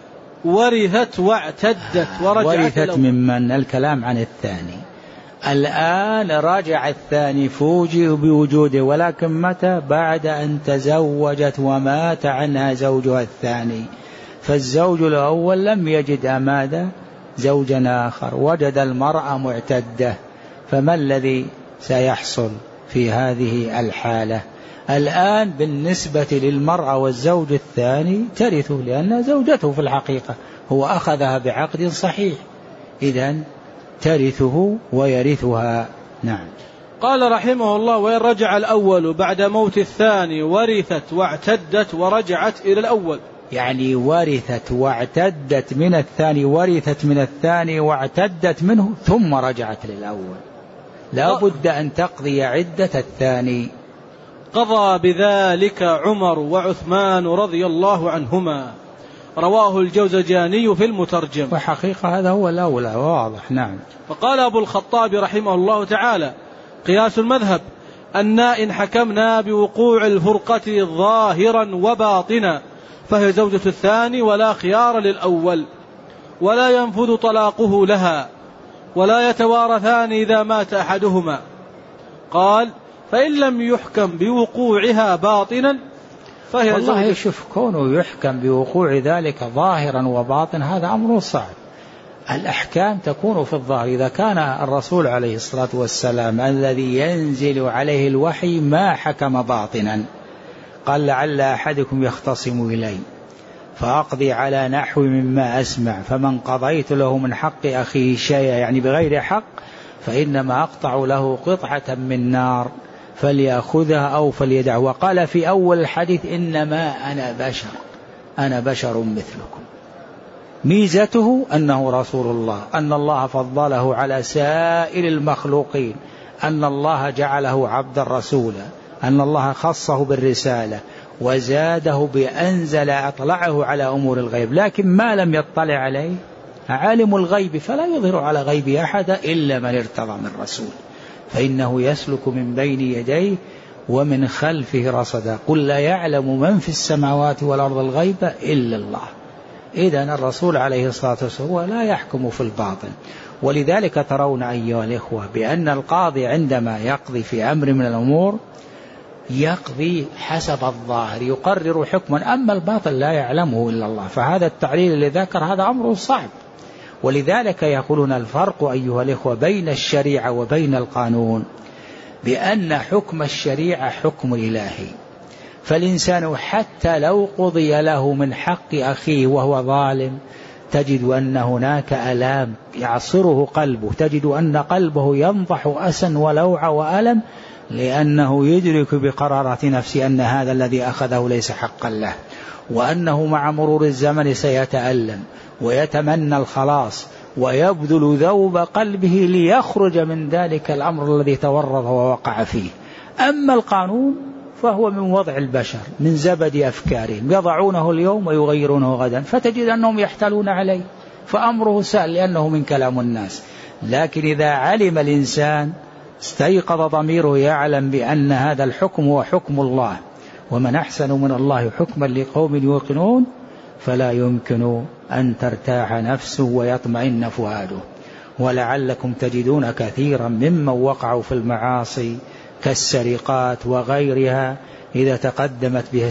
ورثت واعتدت ورثت ممن؟ الكلام عن الثاني. الآن راجع الثاني فوجئ بوجوده، ولكن متى؟ بعد أن تزوجت ومات عنها زوجها الثاني. فالزوج الأول لم يجد ماذا؟ زوجا آخر، وجد المرأة معتدة. فما الذي سيحصل في هذه الحالة؟ الآن بالنسبة للمرأة والزوج الثاني ترثه، لأنها زوجته في الحقيقة، هو أخذها بعقد صحيح، إذن ترثه ويرثها. نعم. قال رحمه الله: وإن رجع الأول بعد موت الثاني ورثت واعتدت ورجعت إلى الأول. يعني ورثت واعتدت من الثاني، ورثت من الثاني واعتدت منه ثم رجعت للأول، لا بد أن تقضي عدة الثاني. قضى بذلك عمر وعثمان رضي الله عنهما. رواه الجوزجاني في المترجم. وحقيقة هذا هو الأولى، واضح. نعم. فقال أبو الخطاب رحمه الله تعالى: قياس المذهب أنا إن حكمنا بوقوع الفرقة ظاهرا وباطنا فهي زوجة الثاني ولا خيار للأول، ولا ينفذ طلاقه لها، ولا يتوارثان إذا مات أحدهما. قال: فإن لم يحكم بوقوعها باطنا فهي زوجة. والله يشوف كونه يحكم بوقوع ذلك ظاهرا وباطن هذا أمر صعب. الأحكام تكون في الظاهر. إذا كان الرسول عليه الصلاة والسلام الذي ينزل عليه الوحي ما حكم باطنا، قال: لعل أحدكم يختصم إلي فأقضي على نحو مما أسمع، فمن قضيت له من حق أخيه شيئا يعني بغير حق فإنما أقطع له قطعة من نار فليأخذها أو فليدع. وقال في أول الحديث: إنما أنا بشر مثلكم. ميزته أنه رسول الله، أن الله فضله على سائر المخلوقين، أن الله جعله عبدا رسولا، أن الله خصه بالرسالة وزاده بأنزل أطلعه على أمور الغيب. لكن ما لم يطلع عليه عالم الغيب فلا يظهر على غيب أحد إلا من ارتضى من رسول، فإنه يسلك من بين يديه ومن خلفه رصدا. قل لا يعلم من في السماوات والأرض الغيب إلا الله. إذن الرسول عليه الصلاة والسلام لا يحكم في الباطن. ولذلك ترون أيها الإخوة بأن القاضي عندما يقضي في أمر من الأمور يقضي حسب الظاهر، يقرر حكما، أما الباطن لا يعلمه إلا الله. فهذا التعليل اللي ذكر هذا أمر صعب. ولذلك يقولون الفرق أيها الإخوة بين الشريعة وبين القانون بأن حكم الشريعة حكم إلهي، فالإنسان حتى لو قضي له من حق أخيه وهو ظالم تجد أن هناك ألام يعصره قلبه، تجد أن قلبه ينضح أسا ولوع وألم، لأنه يدرك بقرارة نفسه أن هذا الذي أخذه ليس حقا له، وأنه مع مرور الزمن سيتألم ويتمنى الخلاص ويبذل ذوب قلبه ليخرج من ذلك الأمر الذي تورط ووقع فيه. أما القانون فهو من وضع البشر، من زبد أفكارهم، يضعونه اليوم ويغيرونه غدا، فتجد أنهم يحتلون عليه، فأمره سهل لأنه من كلام الناس. لكن إذا علم الإنسان استيقظ ضميره يعلم بأن هذا الحكم هو حكم الله، ومن أحسن من الله حكما لقوم يوقنون، فلا يمكن أن ترتاح نفسه ويطمئن فؤاده. ولعلكم تجدون كثيرا ممن وقعوا في المعاصي كالسرقات وغيرها إذا تقدمت به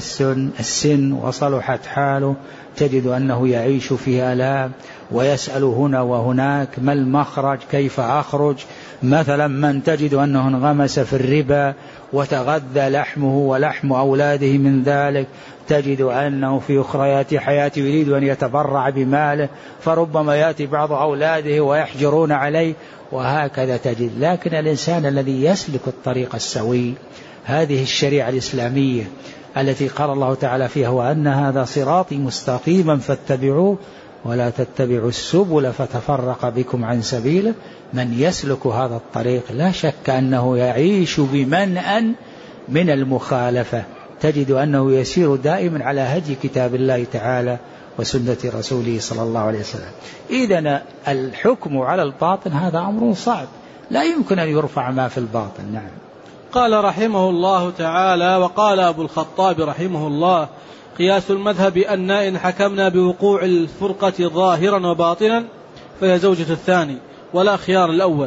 السن وصلحت حاله تجد أنه يعيش في آلام ويسأل هنا وهناك ما المخرج، كيف أخرج. مثلا من تجد أنه انغمس في الربا وتغذى لحمه ولحم أولاده من ذلك، تجد أنه في أخريات حياته يريد أن يتبرع بماله، فربما يأتي بعض أولاده ويحجرون عليه، وهكذا تجد. لكن الإنسان الذي يسلك الطريق السوي، هذه الشريعة الإسلامية التي قال الله تعالى فيها: وأن هذا صراطي مستقيما فاتبعوه ولا تتبعوا السبل فتفرق بكم عن سبيله، من يسلك هذا الطريق لا شك أنه يعيش بمنأ من المخالفة، تجد أنه يسير دائما على هدي كتاب الله تعالى وسنة رسوله صلى الله عليه وسلم. إذن الحكم على الباطن هذا أمر صعب، لا يمكن أن يرفع ما في الباطن. نعم. قال رحمه الله تعالى: وقال أبو الخطاب رحمه الله: قياس المذهب أن إن حكمنا بوقوع الفرقة ظاهرا وباطنا فهي زوجة الثاني ولا خيار الأول،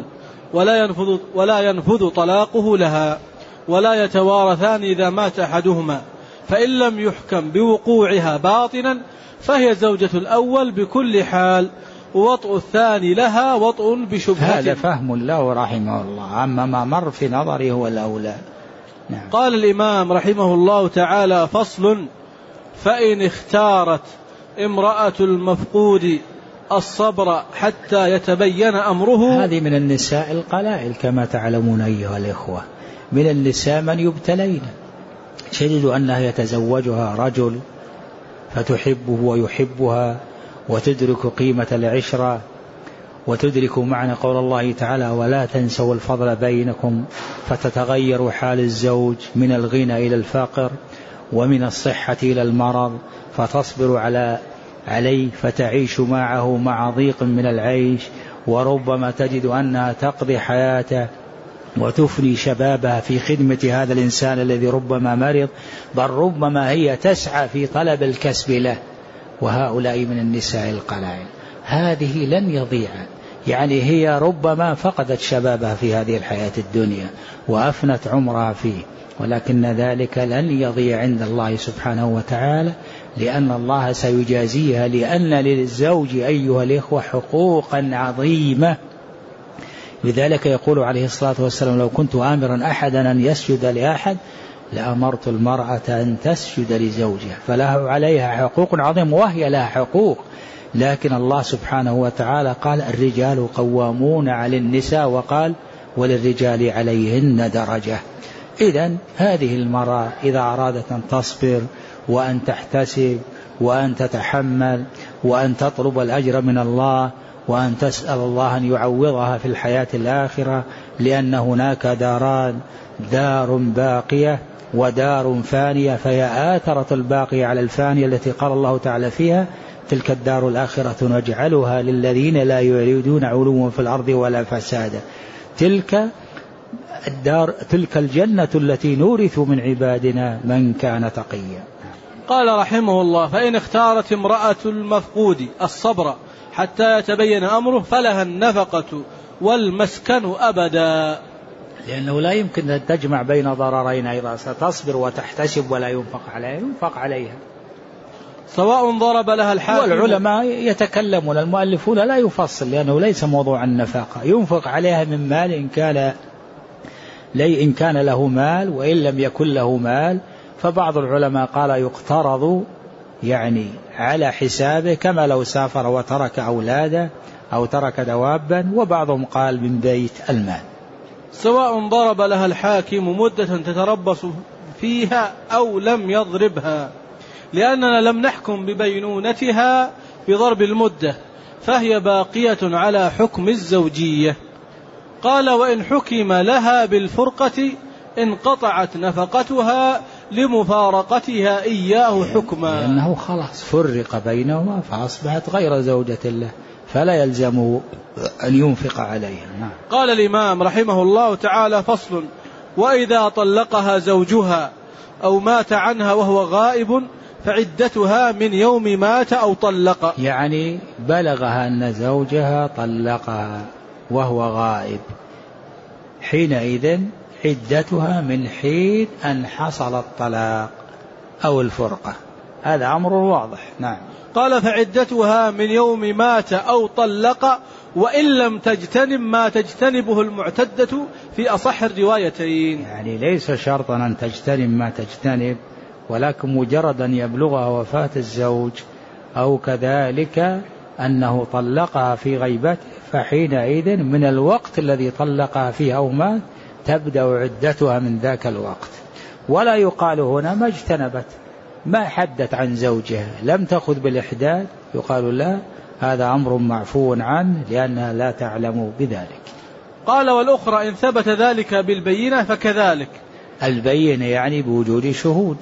ولا ينفذ طلاقه لها، ولا يتوارثان إذا مات أحدهما، فإن لم يحكم بوقوعها باطنا فهي زوجة الأول بكل حال، ووطء الثاني لها وطء بشبهة. هذا فهم له رحمه الله، أما ما مر في نظري هو الأولى. نعم. قال الإمام رحمه الله تعالى: فصل: فإن اختارت امرأة المفقود الصبر حتى يتبين أمره. هذه من النساء القلائل كما تعلمون أيها الإخوة، من النساء من يبتلين، شديد أنها يتزوجها رجل فتحبه ويحبها وتدرك قيمة العشرة وتدرك معنى قول الله تعالى: ولا تنسوا الفضل بينكم، فتتغير حال الزوج من الغنى إلى الفقر ومن الصحة إلى المرض، فتصبر عليه فتعيش معه مع ضيق من العيش، وربما تجد أنها تقضي حياته وتفني شبابها في خدمة هذا الإنسان الذي ربما مرض، بل ربما هي تسعى في طلب الكسب له. وهؤلاء من النساء القلائل، هذه لن يضيع، يعني هي ربما فقدت شبابها في هذه الحياة الدنيا وأفنت عمرها فيه، ولكن ذلك لن يضيع عند الله سبحانه وتعالى، لأن الله سيجازيها، لأن للزوج أيها الإخوة حقوقا عظيمة. لذلك يقول عليه الصلاة والسلام: لو كنت آمرا أحدا أن يسجد لأحد لأمرت المرأة أن تسجد لزوجها، فله عليها حقوق عظيمة وهي لها حقوق، لكن الله سبحانه وتعالى قال: الرجال قوامون على النساء، وقال: وللرجال عليهن درجة. إذن هذه المرأة إذا أرادت أن تصبر وأن تحتسب وأن تتحمل وأن تطلب الأجر من الله وأن تسأل الله أن يعوضها في الحياة الآخرة، لأن هناك داران، دار باقية ودار فانية، فهي آثرة الباقية على الفانية التي قال الله تعالى فيها: تلك الدار الآخرة نجعلها للذين لا يريدون علوا في الأرض ولا فسادا. تلك الجنة التي نورث من عبادنا من كان تقيا. قال رحمه الله: فإن اختارت امرأة المفقود الصبر حتى يتبين أمره فلها النفقة والمسكن أبدا. لأنه لا يمكن أن تجمع بين ضررين أيضا، ستصبر وتحتسب ولا ينفق عليها، ينفق عليها سواء ضرب لها الحاكم. والعلماء يتكلمون، المؤلفون لا يفصل لأنه ليس موضوع النفقة، ينفق عليها من مال إن كان له مال، وإن لم يكن له مال فبعض العلماء قال يقترض يعني على حسابه كما لو سافر وترك أولاده أو ترك دوابا، وبعضهم قال من بيت المال. سواء ضرب لها الحاكم مدة تتربص فيها أو لم يضربها، لأننا لم نحكم ببينونتها بضرب المدة، فهي باقية على حكم الزوجية. قال: وإن حكم لها بالفرقة انقطعت نفقتها لمفارقتها إياه حكما، لأنه خلاص فرق بينهما فأصبحت غير زوجة له، فلا يلزمه أن ينفق عليها. قال الإمام رحمه الله تعالى: فصل: وإذا طلقها زوجها أو مات عنها وهو غائب فعدتها من يوم مات أو طلق. يعني بلغها أن زوجها طلقها وهو غائب، حينئذ عدتها من حين أن حصل الطلاق أو الفرقة، هذا أمر واضح. نعم. قال: فعدتها من يوم مات أو طلق، وإن لم تجتنب ما تجتنبه المعتدة في أصح الروايتين. يعني ليس شرطا أن تجتنب ما تجتنب، ولكن مجرد أن يبلغها وفاة الزوج أو كذلك أنه طلقها في غيبته، فحينئذ من الوقت الذي طلقها فيه أو مات تبدأ عدتها من ذاك الوقت. ولا يقال هنا ما اجتنبت، ما حدت عن زوجها، لم تأخذ بالإحداد، يقال لا، هذا أمر معفو عنه لأنها لا تعلم بذلك. قال: والأخرى إن ثبت ذلك بالبينة فكذلك. البينة يعني بوجود شهود.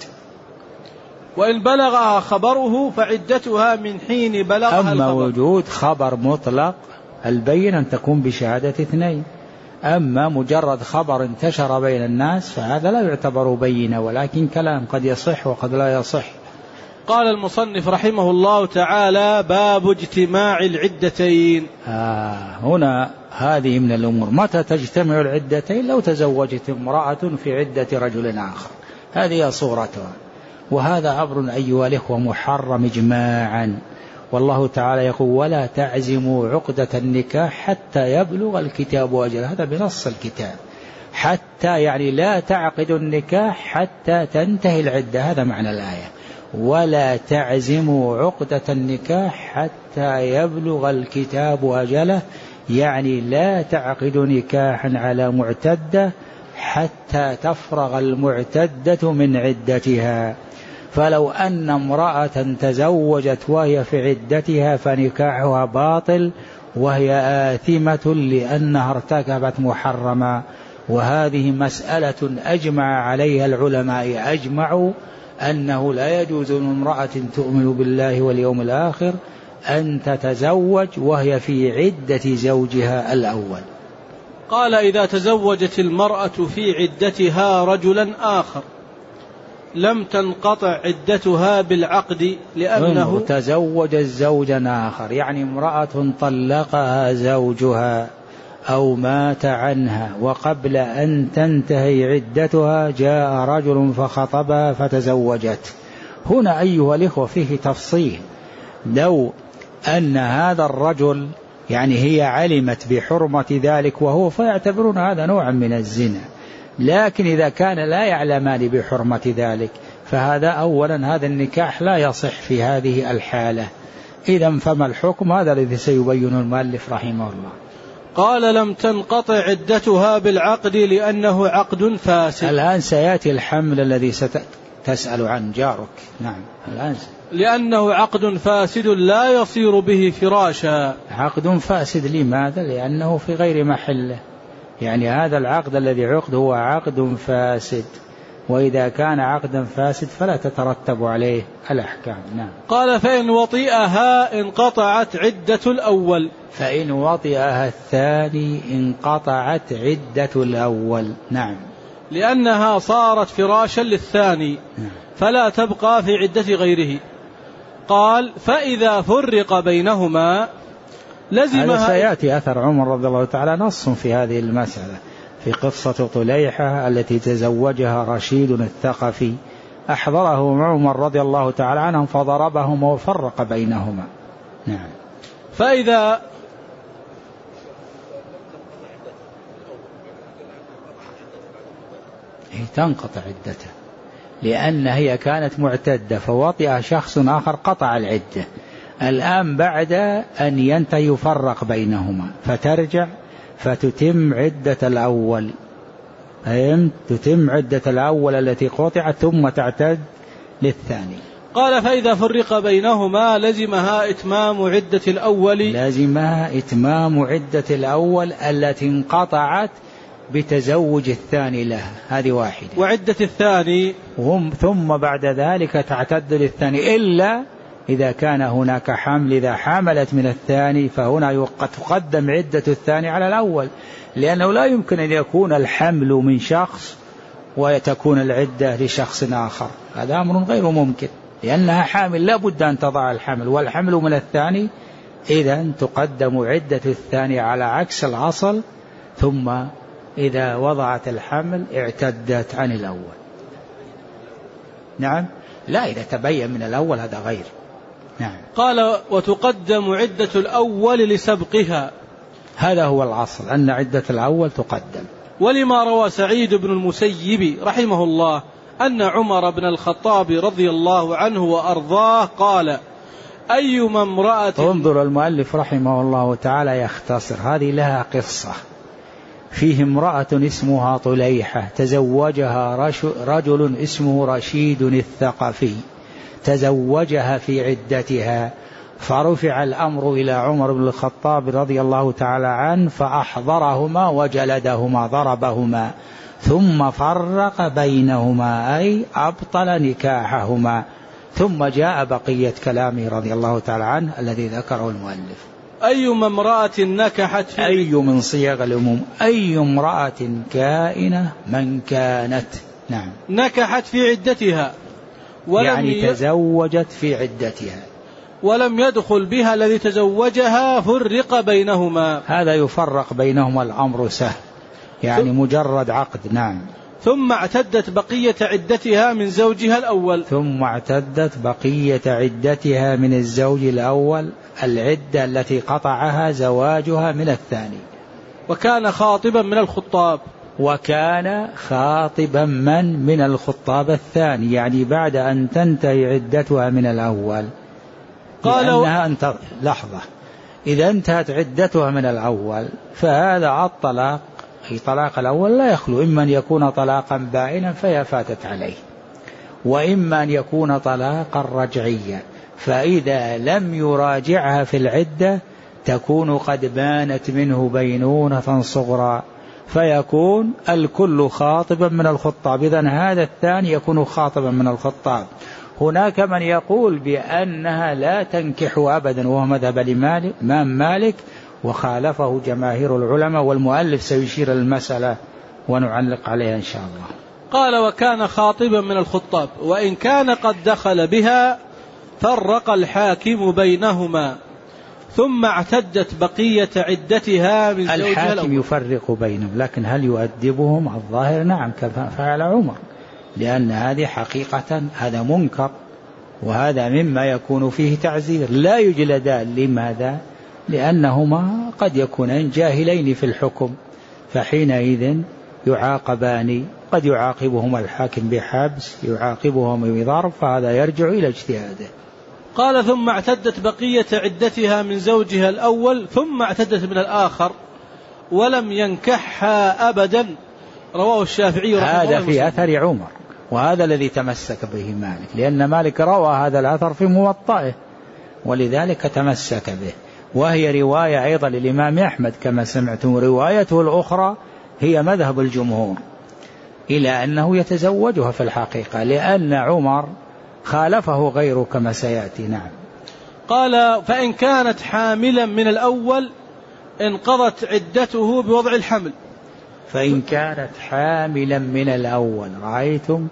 وإن بلغها خبره فعدتها من حين بلغها أما الخبر. وجود خبر مطلق البينة أن تكون بشهادة اثنين، أما مجرد خبر انتشر بين الناس فهذا لا يعتبر بينة، ولكن كلام قد يصح وقد لا يصح. قال المصنف رحمه الله تعالى: باب اجتماع العدتين. هنا هذه من الأمور. متى تجتمع العدتين؟ لو تزوجت امرأة في عدة رجل آخر، هذه صورتها، وهذا أمر أيها الإخوة محرم إجماعا. والله تعالى يقول: ولا تعزموا عقدة النكاح حتى يبلغ الكتاب أجله. هذا بنص الكتاب، حتى يعني لا تعقدوا النكاح حتى تنتهي العدة، هذا معنى الآية. ولا تعزموا عقدة النكاح حتى يبلغ الكتاب أجله، يعني لا تعقدوا نكاحا على معتدة حتى تفرغ المعتدة من عدتها. فلو أن امرأة تزوجت وهي في عدتها فنكاحها باطل وهي آثمة لأنها ارتكبت محرما. وهذه مسألة أجمع عليها العلماء، أجمعوا أنه لا يجوز لامرأة تؤمن بالله واليوم الآخر أن تتزوج وهي في عدة زوجها الأول. قال: إذا تزوجت المرأة في عدتها رجلا آخر لم تنقطع عدتها بالعقد، لأنه تزوج زوجا آخر، يعني امرأة طلقها زوجها أو مات عنها وقبل أن تنتهي عدتها جاء رجل فخطبها فتزوجت. هنا أيها الإخوة فيه تفصيل. لو أن هذا الرجل يعني هي علمت بحرمة ذلك وهو، فيعتبرون هذا نوعا من الزنا. لكن إذا كان لا يعلمان بحرمة ذلك فهذا أولا هذا النكاح لا يصح في هذه الحالة. إذن فما الحكم؟ هذا الذي سيبين المؤلف رحمه الله. قال: لم تنقطع عدتها بالعقد لأنه عقد فاسد. الآن سيأتي الحمل الذي ستسأل عن جارك. نعم الآن. لأنه عقد فاسد لا يصير به فراشا. عقد فاسد لماذا؟ لأنه في غير محله، يعني هذا العقد الذي عقد هو عقد فاسد، وإذا كان عقدا فاسد فلا تترتب عليه الأحكام. نعم. قال: فإن وطئها انقطعت عدة الأول. فإن وطئها الثاني انقطعت عدة الأول. نعم. لأنها صارت فراشا للثاني فلا تبقى في عدة غيره. قال: فإذا فرق بينهما لزمها. هذا سيأتي أثر عمر رضي الله تعالى نص في هذه المسألة، في قصة طليحة التي تزوجها رشيد الثقفي، أحضره عمر رضي الله تعالى عنهم فضربهما وفرق بينهما. نعم. فإذا تنقطع عدتها، لأن هي كانت معتدة فوطئ شخص آخر قطع العدة. الآن بعد أن ينتهي يفرق بينهما فترجع فتتم عدة الأول. تتم عدة الأول التي قطعت ثم تعتد للثاني. قال: فإذا فرق بينهما لزمها إتمام عدة الأول. لزمها إتمام عدة الأول التي انقطعت بتزوج الثاني لها، هذه واحدة. وعدة الثاني ثم بعد ذلك تعتد للثاني، إلا إذا كان هناك حمل. إذا حملت من الثاني فهنا قد تقدم عدة الثاني على الأول، لأنه لا يمكن أن يكون الحمل من شخص وتكون العدة لشخص آخر، هذا أمر غير ممكن، لأنها حامل لا بد أن تضع الحمل، والحمل من الثاني، إذن تقدم عدة الثاني على عكس الأصل، ثم إذا وضعت الحمل اعتدت عن الأول. نعم. لا، إذا تبين من الأول هذا غير. نعم. قال: وتقدم عدة الأول لسبقها. هذا هو الأصل، أن عدة الأول تقدم. ولما روى سعيد بن المسيب رحمه الله أن عمر بن الخطاب رضي الله عنه وأرضاه قال: أيما امرأة. انظر المؤلف رحمه الله تعالى يختصر، هذه لها قصة. فيه امرأة اسمها طليحة تزوجها رجل اسمه رشيد الثقفي، تزوجها في عدتها، فرفع الأمر إلى عمر بن الخطاب رضي الله تعالى عنه فأحضرهما وجلدهما، ضربهما، ثم فرق بينهما، أي أبطل نكاحهما. ثم جاء بقية كلامه رضي الله تعالى عنه الذي ذكره المؤلف. أيما امرأة نكحت في أي من صيغ العموم، أي امرأة كائنة من كانت. نعم. نكحت في عدتها يعني تزوجت في عدتها ولم يدخل بها الذي تزوجها فرق بينهما. هذا يفرق بينهما الأمر سهل، يعني مجرد عقد. نعم. ثم اعتدت بقية عدتها من زوجها الأول. ثم اعتدت بقية عدتها من الزوج الأول، العدة التي قطعها زواجها من الثاني. وكان خاطبا من الخطاب. وكان خاطبا من الخطاب الثاني، يعني بعد أن تنتهي عدتها من الأول. لحظة، إذا انتهت عدتها من الأول فهذا الطلاق، أي طلاق الأول، لا يخلو إما أن يكون طلاقا بائنا فهي فاتت عليه، وإما أن يكون طلاقا رجعيا، فإذا لم يراجعها في العدة تكون قد بانت منه بينونة صغرى، فيكون الكل خاطبا من الخطاب. إذن هذا الثاني يكون خاطبا من الخطاب. هناك من يقول بأنها لا تنكح أبدا، وهو مذهب الإمام مالك، وخالفه جماهير العلماء، والمؤلف سيشير المسألة ونعلق عليها إن شاء الله. قال: وكان خاطبا من الخطاب، وإن كان قد دخل بها فرق الحاكم بينهما، ثم اعتدت بقية عدتها من زوجها الأول. الحاكم يفرق بينهم، لكن هل يؤدبهم؟ الظاهر نعم، كما فعل عمر، لأن هذه حقيقة هذا منكر، وهذا مما يكون فيه تعزير، لا يجلدان. لماذا؟ لأنهما قد يكونان جاهلين في الحكم، فحينئذ يعاقبان، قد يعاقبهما الحاكم بحبس، يعاقبهما بضرب، فهذا يرجع إلى اجتهاده. قال: ثم اعتدت بقية عدتها من زوجها الأول، ثم اعتدت من الآخر ولم ينكحها أبدا. رواه الشافعي رحمه الله. هذا في أثر عمر، وهذا الذي تمسك به مالك، لأن مالك روى هذا الأثر في موطئه ولذلك تمسك به، وهي رواية أيضا للإمام أحمد كما سمعتم. روايته الأخرى هي مذهب الجمهور إلى أنه يتزوجها في الحقيقة، لأن عمر خالفه غيره كما سيأتي. نعم. قال: فإن كانت حاملا من الأول انقضت عدته بوضع الحمل. فإن كانت حاملا من الأول، رأيتم،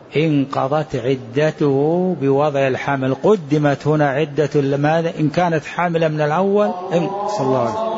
انقضت عدته بوضع الحمل. قدمت هنا عدة لماذا؟ إن كانت حاملا من الأول صلى الله عليه وسلم.